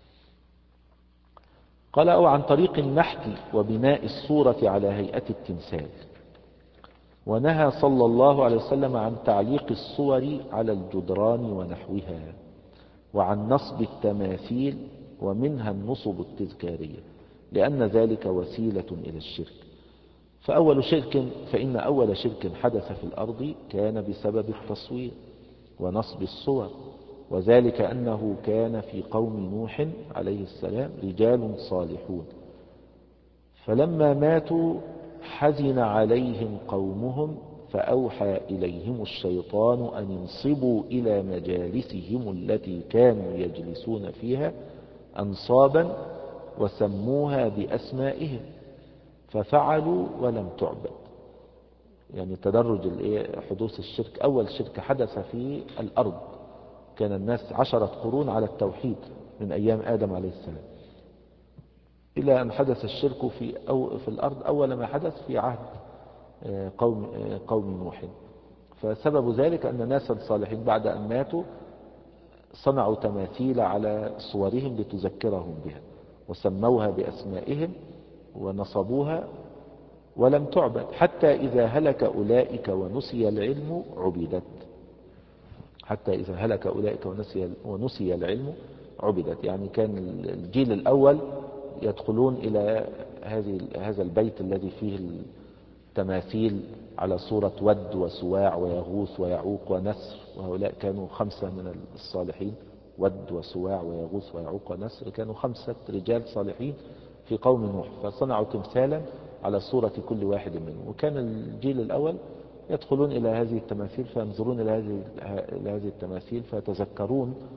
S1: قال: أو عن طريق النحت وبناء الصورة على هيئة التمثال. ونهى صلى الله عليه وسلم عن تعليق الصور على الجدران ونحوها، وعن نصب التماثيل ومنها النصب التذكارية، لأن ذلك وسيلة إلى الشرك. فأول شرك فإن أول شرك حدث في الأرض كان بسبب التصوير ونصب الصور، وذلك أنه كان في قوم نوح عليه السلام رجال صالحون، فلما ماتوا حزن عليهم قومهم فأوحى إليهم الشيطان أن ينصبوا إلى مجالسهم التي كانوا يجلسون فيها أنصابا وسموها بأسمائهم، ففعلوا ولم تعبد. يعني تدرج حدوث الشرك، أول شرك حدث في الأرض كان الناس عشرة قرون على التوحيد من أيام آدم عليه السلام، إلى أن حدث الشرك في, أو في الأرض أول ما حدث في عهد قوم, قوم نوح. فسبب ذلك أن ناسا صالحين بعد أن ماتوا صنعوا تماثيل على صورهم لتذكرهم بها، وسموها بأسمائهم ونصبوها ولم تعبد، حتى إذا هلك أولئك ونسي العلم عبدت. حتى إذا هلك أولئك ونسي, ونسي العلم عبدت، يعني كان الجيل الأول يدخلون إلى هذه هذا البيت الذي فيه التماثيل على صورة ود وسواع ويغوث ويعوق ونسر، وهؤلاء كانوا خمسة من الصالحين، ود وسواع ويغوث ويعوق ونسر، كانوا خمسة رجال صالحين في قوم نوح، فصنعوا تمثالا على صورة كل واحد منهم. وكان الجيل الأول يدخلون إلى هذه التماثيل فينظرون إلى هذه إلى هذه التماثيل فيتذكرون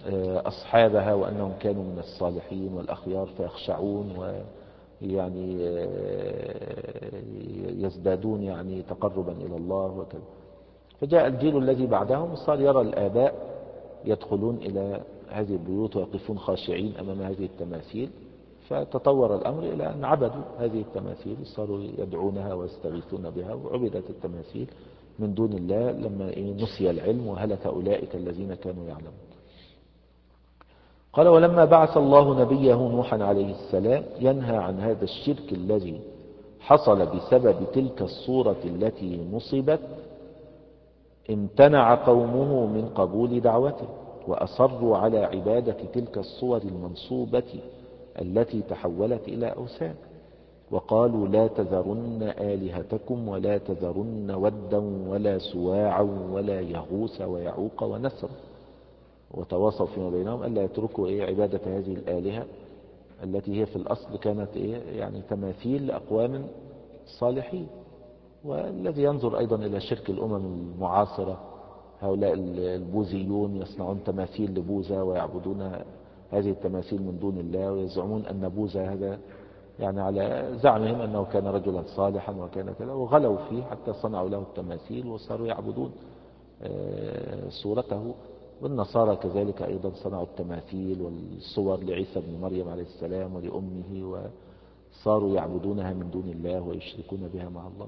S1: أصحابها وأنهم كانوا من الصالحين والأخيار فيخشعون ويعني يزدادون يعني تقربا إلى الله وكذا. فجاء الجيل الذي بعدهم صار يرى الآباء يدخلون إلى هذه البيوت ويقفون خاشعين أمام هذه التماثيل، فتطور الأمر إلى أن عبدوا هذه التماثيل، صاروا يدعونها ويستغيثون بها، وعبدت التماثيل من دون الله لما نسي العلم وهلك أولئك الذين كانوا يعلمون. قال: ولما بعث الله نبيه نوحا عليه السلام ينهى عن هذا الشرك الذي حصل بسبب تلك الصورة التي نصبت، امتنع قومه من قبول دعوته، وأصروا على عبادة تلك الصور المنصوبة التي تحولت إلى أوثان، وقالوا: لا تذرن آلهتكم ولا تذرن ودا ولا سواعا ولا يغوث ويعوق ونسر، وتواصوا فيما بينهم ألا يتركوا إيه عبادة هذه الآلهة التي هي في الأصل كانت إيه يعني تماثيل لأقوام صالحين. والذي ينظر أيضا إلى شرك الأمم المعاصرة، هؤلاء البوذيون يصنعون تماثيل لبوذا ويعبدون هذه التماثيل من دون الله، ويزعمون أن بوذا هذا يعني على زعمهم أنه كان رجلا صالحا وكان كذا، وغلوا فيه حتى صنعوا له التماثيل وصاروا يعبدون صورته. والنصارى كذلك أيضا صنعوا التماثيل والصور لعيسى بن مريم عليه السلام ولأمه، وصاروا يعبدونها من دون الله ويشركون بها مع الله.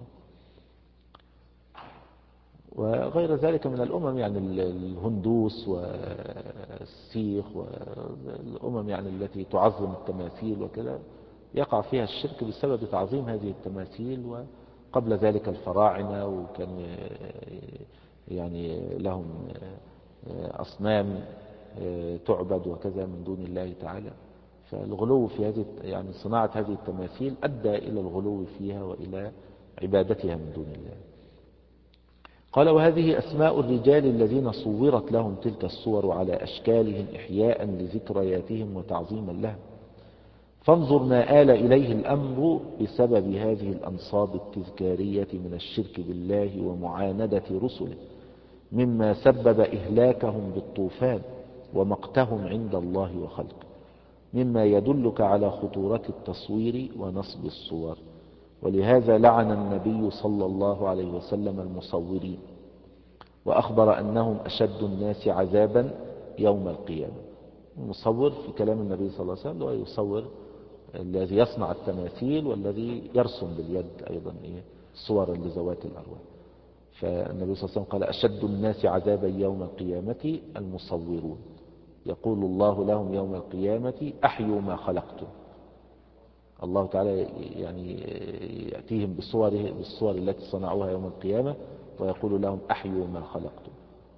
S1: وغير ذلك من الأمم، يعني الهندوس والسيخ والأمم يعني التي تعظم التماثيل وكذا، يقع فيها الشرك بسبب تعظيم هذه التماثيل. وقبل ذلك الفراعنة وكانوا يعني لهم أصنام تعبد وكذا من دون الله تعالى. فالغلو في هذه يعني صناعة هذه التماثيل أدى إلى الغلو فيها وإلى عبادتها من دون الله. قال: وهذه أسماء الرجال الذين صورت لهم تلك الصور على أشكالهم إحياء لذكرياتهم وتعظيما لها، فانظر ما آل إليه الأمر بسبب هذه الأنصاب التذكارية من الشرك بالله ومعاندة رسله، مما سبب إهلاكهم بالطوفان ومقتهم عند الله وخلقه، مما يدلك على خطورة التصوير ونصب الصور. ولهذا لعن النبي صلى الله عليه وسلم المصورين، وأخبر أنهم أشد الناس عذابا يوم القيامة. المصور في كلام النبي صلى الله عليه وسلم هو يصور الذي يصنع التماثيل والذي يرسم باليد أيضا صور لذوات الأرواح. فالنبي صلى الله عليه وسلم قال: أشد الناس عذابا يوم القيامة المصورون، يقول الله لهم يوم القيامة: أحيوا ما خلقتم. الله تعالى يعني يأتيهم بصوره بالصور التي صنعوها يوم القيامة ويقول لهم: أحيوا ما خلقتم.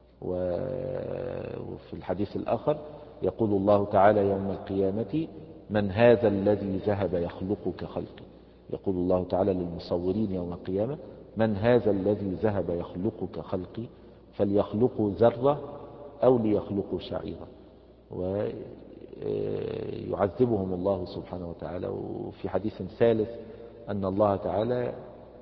S1: وفي الحديث الآخر يقول الله تعالى يوم القيامة: من هذا الذي ذهب يخلق كخلقي. يقول الله تعالى للمصورين يوم القيامة: من هذا الذي ذهب يخلق كخلقي، فليخلقوا ذرة أو ليخلقوا شعيرة. ويعذبهم الله سبحانه وتعالى. وفي حديث ثالث أن الله تعالى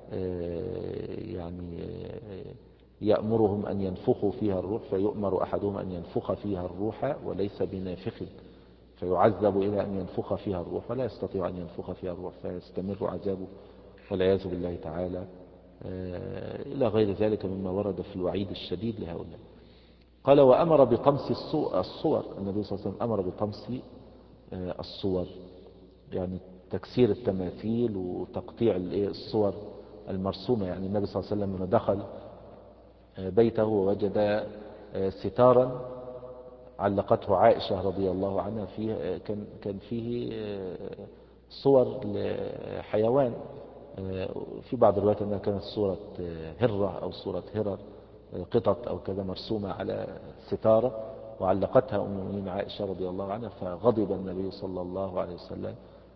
S1: يعني يأمرهم أن ينفخوا فيها الروح، فيؤمر أحدهم أن ينفخ فيها الروح وليس بنافخ، فيعذب إلى أن ينفخ فيها الروح ولا يستطيع أن ينفخ فيها الروح، فيستمر عذابه والعياذ بالله تعالى، إلى غير ذلك مما ورد في الوعيد الشديد لهؤلاء. قال: وأمر بطمس الصور. النبي صلى الله عليه وسلم أمر بطمس الصور، يعني تكسير التماثيل وتقطيع الصور المرسومة. يعني النبي صلى الله عليه وسلم لما دخل بيته ووجد ستارا علقته عائشة رضي الله عنها فيه، كان كان فيه صور لحيوان، في بعض الروايات أنها كانت صورة هرة أو صورة هرر، قطط أو كذا مرسومة على ستارة وعلقتها أم المؤمنين عائشة رضي الله عنها. فغضب النبي صلى الله عليه وسلم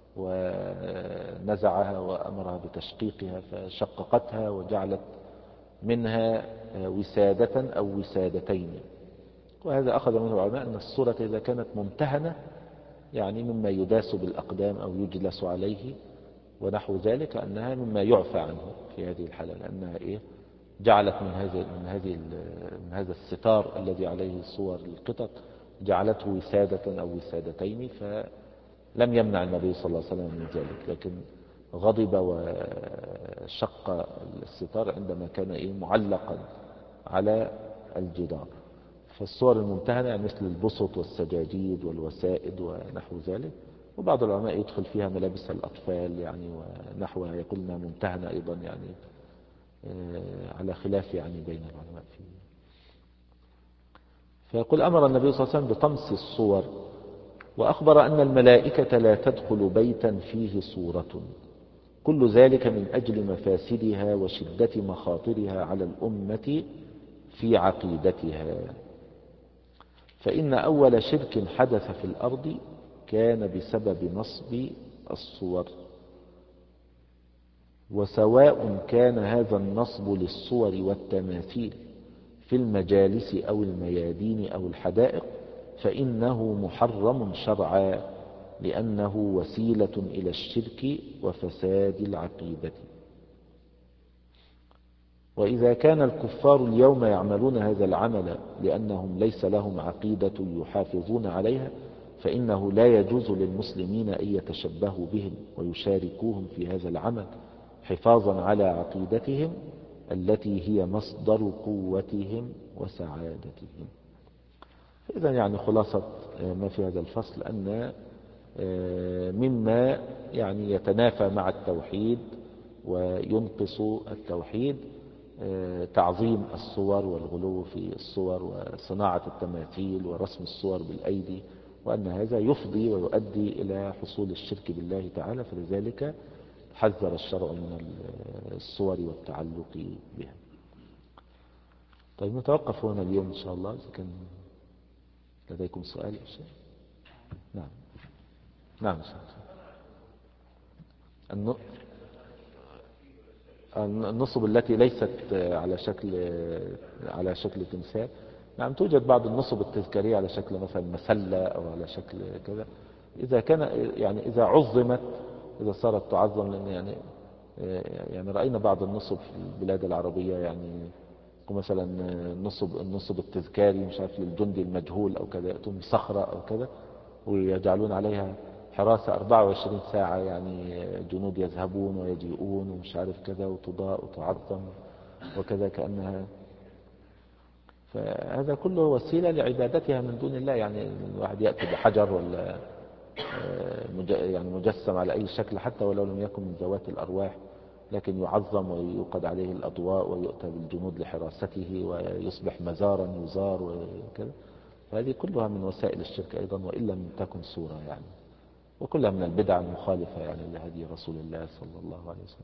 S1: ونزعها وأمرها بتشقيقها، فشققتها وجعلت منها وسادة أو وسادتين. وهذا أخذ منه العلماء أن الصورة إذا كانت ممتهنة، يعني مما يداس بالأقدام أو يجلس عليه ونحو ذلك، أنها مما يعفى عنه في هذه الحالة، لأنها إيه جعلت من هذه من هذه من هذا الستار الذي عليه صور القطط جعلته وسادة أو وسادتين، فلم يمنع النبي صلى الله عليه وسلم من ذلك، لكن غضب وشق الستار عندما كان إيه معلقا على الجدار. فالصور الممتهنة يعني مثل البسط والسجاجيد والوسائد ونحو ذلك. وبعض العلماء يدخل فيها ملابس الأطفال يعني ونحوها، يقولنا ممتهنة أيضا يعني على خلاف يعني بين العلماء فيه. فيقول أمر النبي صلى الله عليه وسلم بطمس الصور، وأخبر أن الملائكة لا تدخل بيتا فيه صورة، كل ذلك من أجل مفاسدها وشدة مخاطرها على الأمة في عقيدتها. فإن أول شرك حدث في الأرض كان بسبب نصب الصور، وسواء كان هذا النصب للصور والتماثيل في المجالس أو الميادين أو الحدائق فإنه محرم شرعا، لأنه وسيلة إلى الشرك وفساد العقيدة. وإذا كان الكفار اليوم يعملون هذا العمل لأنهم ليس لهم عقيدة يحافظون عليها، فإنه لا يجوز للمسلمين أن يتشبهوا بهم ويشاركوهم في هذا العمل حفاظا على عقيدتهم التي هي مصدر قوتهم وسعادتهم. إذا يعني خلاصة ما في هذا الفصل أن مما يعني يتنافى مع التوحيد وينقص التوحيد تعظيم الصور والغلو في الصور وصناعة التماثيل ورسم الصور بالأيدي، وأن هذا يفضي ويؤدي إلى حصول الشرك بالله تعالى، فلذلك حذر الشرع من الصور والتعلق بها. طيب نتوقف هنا اليوم إن شاء الله، إذا كان لديكم سؤال أو شيء. نعم نعم النصب التي ليست على شكل على شكل تمثال. نعم توجد بعض النصب التذكارية على شكل مثلا مسلة أو على شكل كذا، إذا كان يعني إذا عظمت، إذا صارت تعظم، لأن يعني يعني رأينا بعض النصب في البلاد العربية، يعني مثلا النصب النصب التذكاري مش عارف للجندي المجهول أو كذا، يأتون بصخرة أو كذا ويجعلون عليها حراسة أربعة وعشرين ساعة، يعني جنود يذهبون ويجيئون ومش عارف كذا، وتضاء وتعظم وكذا كأنها. فهذا كله وسيلة لعبادتها من دون الله، يعني الواحد يأتي بحجر ولا يعني مجسم على أي شكل حتى ولو لم يكن من ذوات الأرواح، لكن يعظم ويوقد عليه الأضواء ويؤتى بالجنود لحراسته ويصبح مزارا يزار وكذا. فهذه كلها من وسائل الشرك أيضا، وإن لم تكن صورة يعني، وكلها من البدع المخالفة يعني لهدي رسول الله صلى الله عليه وسلم.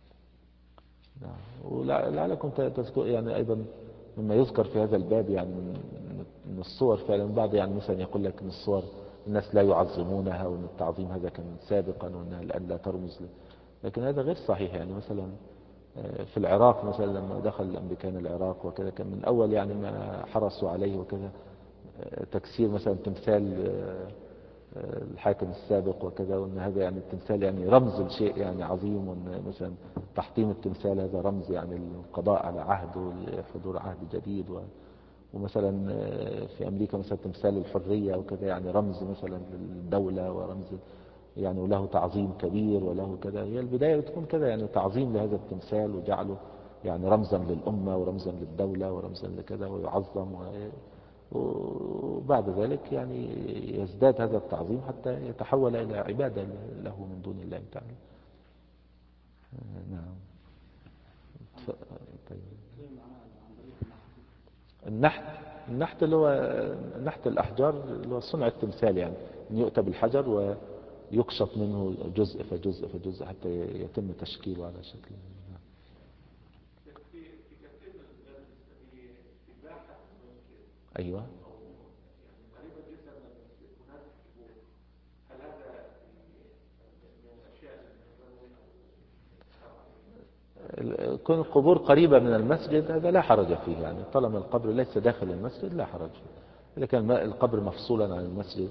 S1: نعم. ولعلكم تذكر يعني أيضا مما يذكر في هذا الباب يعني من الصور فعلا، بعض يعني مثلا يقول لك ان الصور الناس لا يعظمونها، وان التعظيم هذا كان سابقا، وانها الآن لا ترمز له. لكن هذا غير صحيح. يعني مثلا في العراق مثلا لما دخل الأمريكان العراق وكذا، كان من أول يعني ما حرصوا عليه وكذا تكسير مثلا تمثال الحاكم السابق وكذا، وان هذا يعني التمثال يعني رمز لشيء يعني عظيم، وان مثلا تحطيم التمثال هذا رمز يعني القضاء على عهد وحضور عهد جديد. و ومثلا في أمريكا مثلا تمثال الحرية وكذا، يعني رمز مثلا للدولة ورمز يعني وله تعظيم كبير وله كذا. هي البداية بتكون كذا، يعني تعظيم لهذا التمثال وجعله يعني رمزا للأمة ورمزا للدولة ورمزا لكذا ويعظم، وبعد ذلك يعني يزداد هذا التعظيم حتى يتحول إلى عبادة له من دون الله تعالى. نعم. طيب. النحت النحت اللي هو نحت الأحجار، اللي هو صنع التمثال، يعني أن يؤتى بالحجر ويقشط منه جزء فجزء فجزء حتى يتم تشكيله على شكل. أيوة. كون القبور قريبة من المسجد هذا لا حرج فيه، يعني طالما القبر ليس داخل المسجد لا حرج فيه. إذا كان القبر مفصولا عن المسجد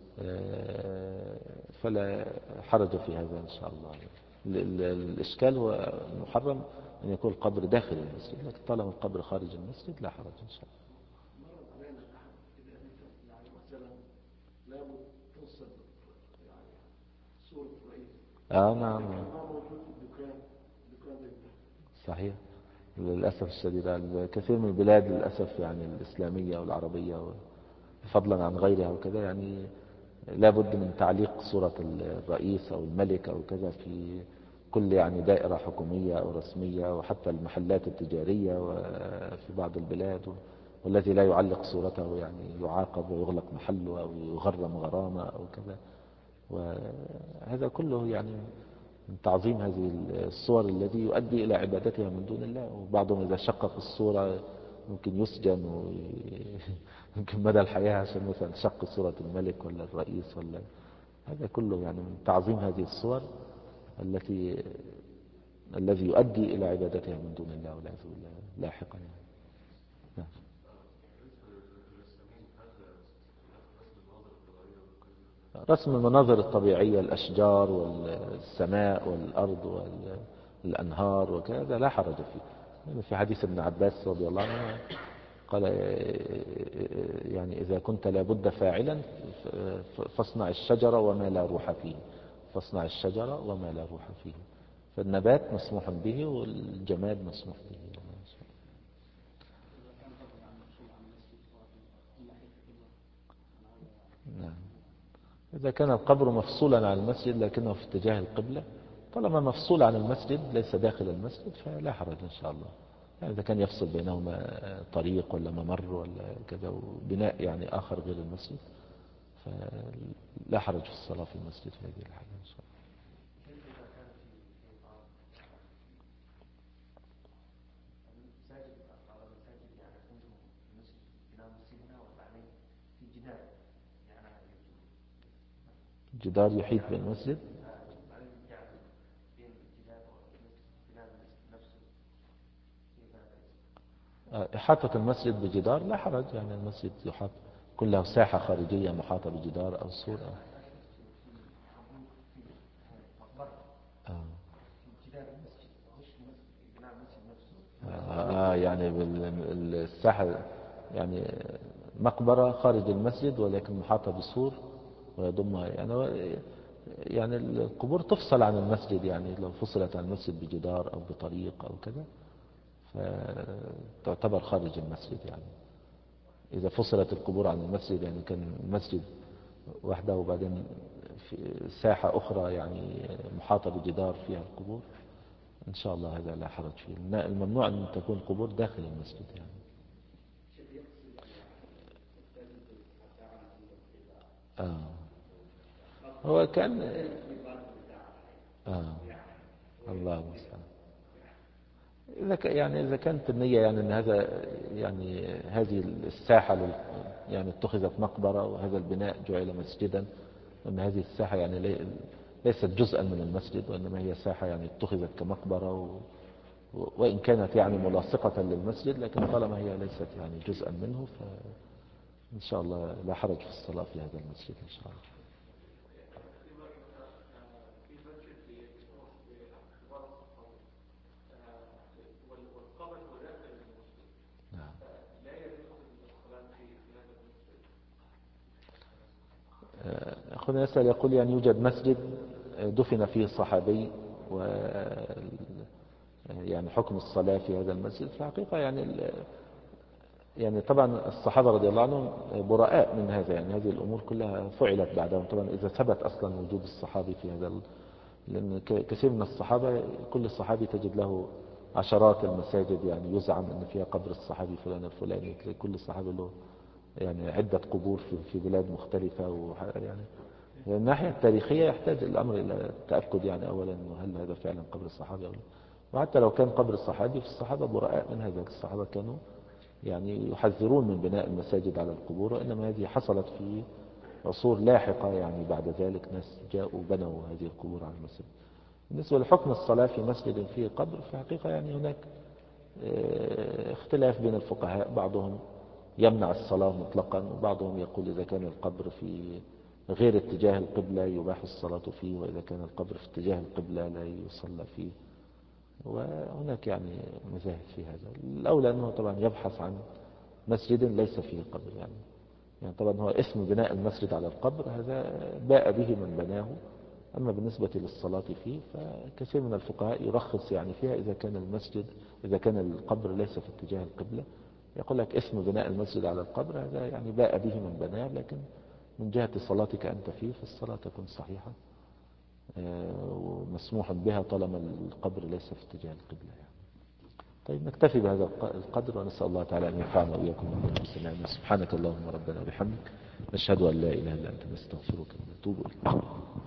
S1: فلا حرج في هذا إن شاء الله. الإشكال هو محرم أن يكون القبر داخل المسجد، لكن طالما القبر خارج المسجد لا حرج إن شاء الله.
S2: لابد توصل يعني صورة رئيس.
S1: آه نعم.
S2: كان ما موجود في الدكان دكان ده.
S1: صحيح. للأسف الشديد كثير من البلاد للأسف يعني الإسلامية والعربية فضلا عن غيرها وكذا يعني لا بد من تعليق صورة الرئيس أو الملك أو كذا في كل يعني دائرة حكومية أو رسمية، وحتى المحلات التجارية وفي بعض البلاد، والذي لا يعلق صورته يعني يعاقب ويغلق محله أو يغرم غرامة أو كذا. وهذا كله يعني من تعظيم هذه الصور الذي يؤدي إلى عبادتها من دون الله. وبعضهم إذا شقق الصورة ممكن يسجن ويمكن مدى الحياة عشان مثلا شق صورة الملك ولا الرئيس ولا. هذا كله يعني من تعظيم هذه الصور التي الذي يؤدي إلى عبادتها من دون الله والعياذ بالله لاحقا يعني. نعم. رسم المناظر الطبيعية، الأشجار والسماء والأرض والأنهار وكذا لا حرج فيه. يعني في حديث ابن عباس رضي الله عنه قال يعني إذا كنت لابد فاعلا فاصنع الشجرة وما لا روح فيه، فاصنع الشجرة وما لا روح فيه. فالنبات مسموح به والجماد مسموح به. نعم. إذا كان القبر مفصولا عن المسجد لكنه في اتجاه القبلة، طالما مفصول عن المسجد ليس داخل المسجد فلا حرج إن شاء الله. يعني إذا كان يفصل بينهما طريق ولا ممر ولا كذا وبناء يعني آخر غير المسجد فلا حرج في الصلاة في المسجد في هذه الحالة إن شاء الله. جدار يحيط بالمسجد، إحاطة المسجد بجدار لا حرج. يعني المسجد يحاط كلها ساحة خارجية محاطة بجدار أو سور. آه. آه يعني بالساحة يعني مقبرة خارج المسجد ولكن محاطة بسور ويضمها يعني. يعني القبور تفصل عن المسجد، يعني لو فصلت عن المسجد بجدار أو بطريق أو كذا فتعتبر خارج المسجد. يعني إذا فصلت القبور عن المسجد يعني كان المسجد وحده وبعدين في ساحة أخرى يعني محاطة بجدار فيها القبور إن شاء الله هذا لا حرج فيه. الممنوع أن تكون قبور داخل المسجد يعني. آه. هو كان آه. الله المستعان. إذا يعني إذا كانت النية يعني أن هذا يعني هذه الساحة لل يعني اتخذت مقبرة وهذا البناء جعل مسجدا، أن هذه الساحة يعني ليست جزءا من المسجد وإنما هي ساحة يعني اتخذت كمقبرة و... وإن كانت يعني ملاصقة للمسجد لكن طالما هي ليست يعني جزءا منه فإن شاء الله لا حرج في الصلاة في هذا المسجد إن شاء الله. أخونا يسأل يقول يعني يوجد مسجد دفن فيه الصحابي و يعني حكم الصلاة في هذا المسجد في الحقيقة يعني يعني طبعا الصحابة رضي الله عنهم براء من هذا. يعني هذه الأمور كلها فعلت بعدهم طبعا إذا ثبت أصلا وجود الصحابي في هذا ال... لأن كثير من الصحابة كل صحابي تجد له عشرات المساجد يعني يزعم أن فيها قبر الصحابي فلان الفلاني. كل صحابي له يعني عدة قبور في في بلاد مختلفة. ويعني من الناحية التاريخية يحتاج الأمر إلى التأكد يعني أولا أنه هل هذا فعلا قبر الصحابي أو لا. وحتى لو كان قبر الصحابي فالصحابة براء من هذا. الصحابة كانوا يعني يحذرون من بناء المساجد على القبور، وإنما هذه حصلت في عصور لاحقة يعني بعد ذلك ناس جاءوا بنوا هذه القبور على المسجد. بالنسبة لحكم الصلاة في مسجد فيه قبر في حقيقة يعني هناك اختلاف بين الفقهاء. بعضهم يمنع الصلاة مطلقا وبعضهم يقول إذا كان القبر في غير اتجاه القبلة يباح الصلاة فيه، وإذا كان القبر في اتجاه القبلة لا يصلى فيه. وهناك يعني مذاهب في هذا. الأولى أنه طبعا يبحث عن مسجد ليس فيه قبر يعني. يعني طبعا هو اسم بناء المسجد على القبر هذا باء به من بناه. أما بالنسبة للصلاة فيه فكثير من الفقهاء يرخص يعني فيها إذا كان المسجد إذا كان القبر ليس في اتجاه القبلة، يقول لك اسم بناء المسجد على القبر هذا يعني باء به من بناه، لكن من جهة صلاتك أنت فيه فالصلاة تكون صحيحة ومسموح بها طالما القبر ليس في اتجاه القبلة يعني. طيب نكتفي بهذا القدر، ونسأل الله تعالى أن ينفعنا وإياكم بما سمعنا. سبحانك اللهم ربنا وبحمدك، نشهد أن لا إله إلا أنت، نستغفرك ونتوب إليك.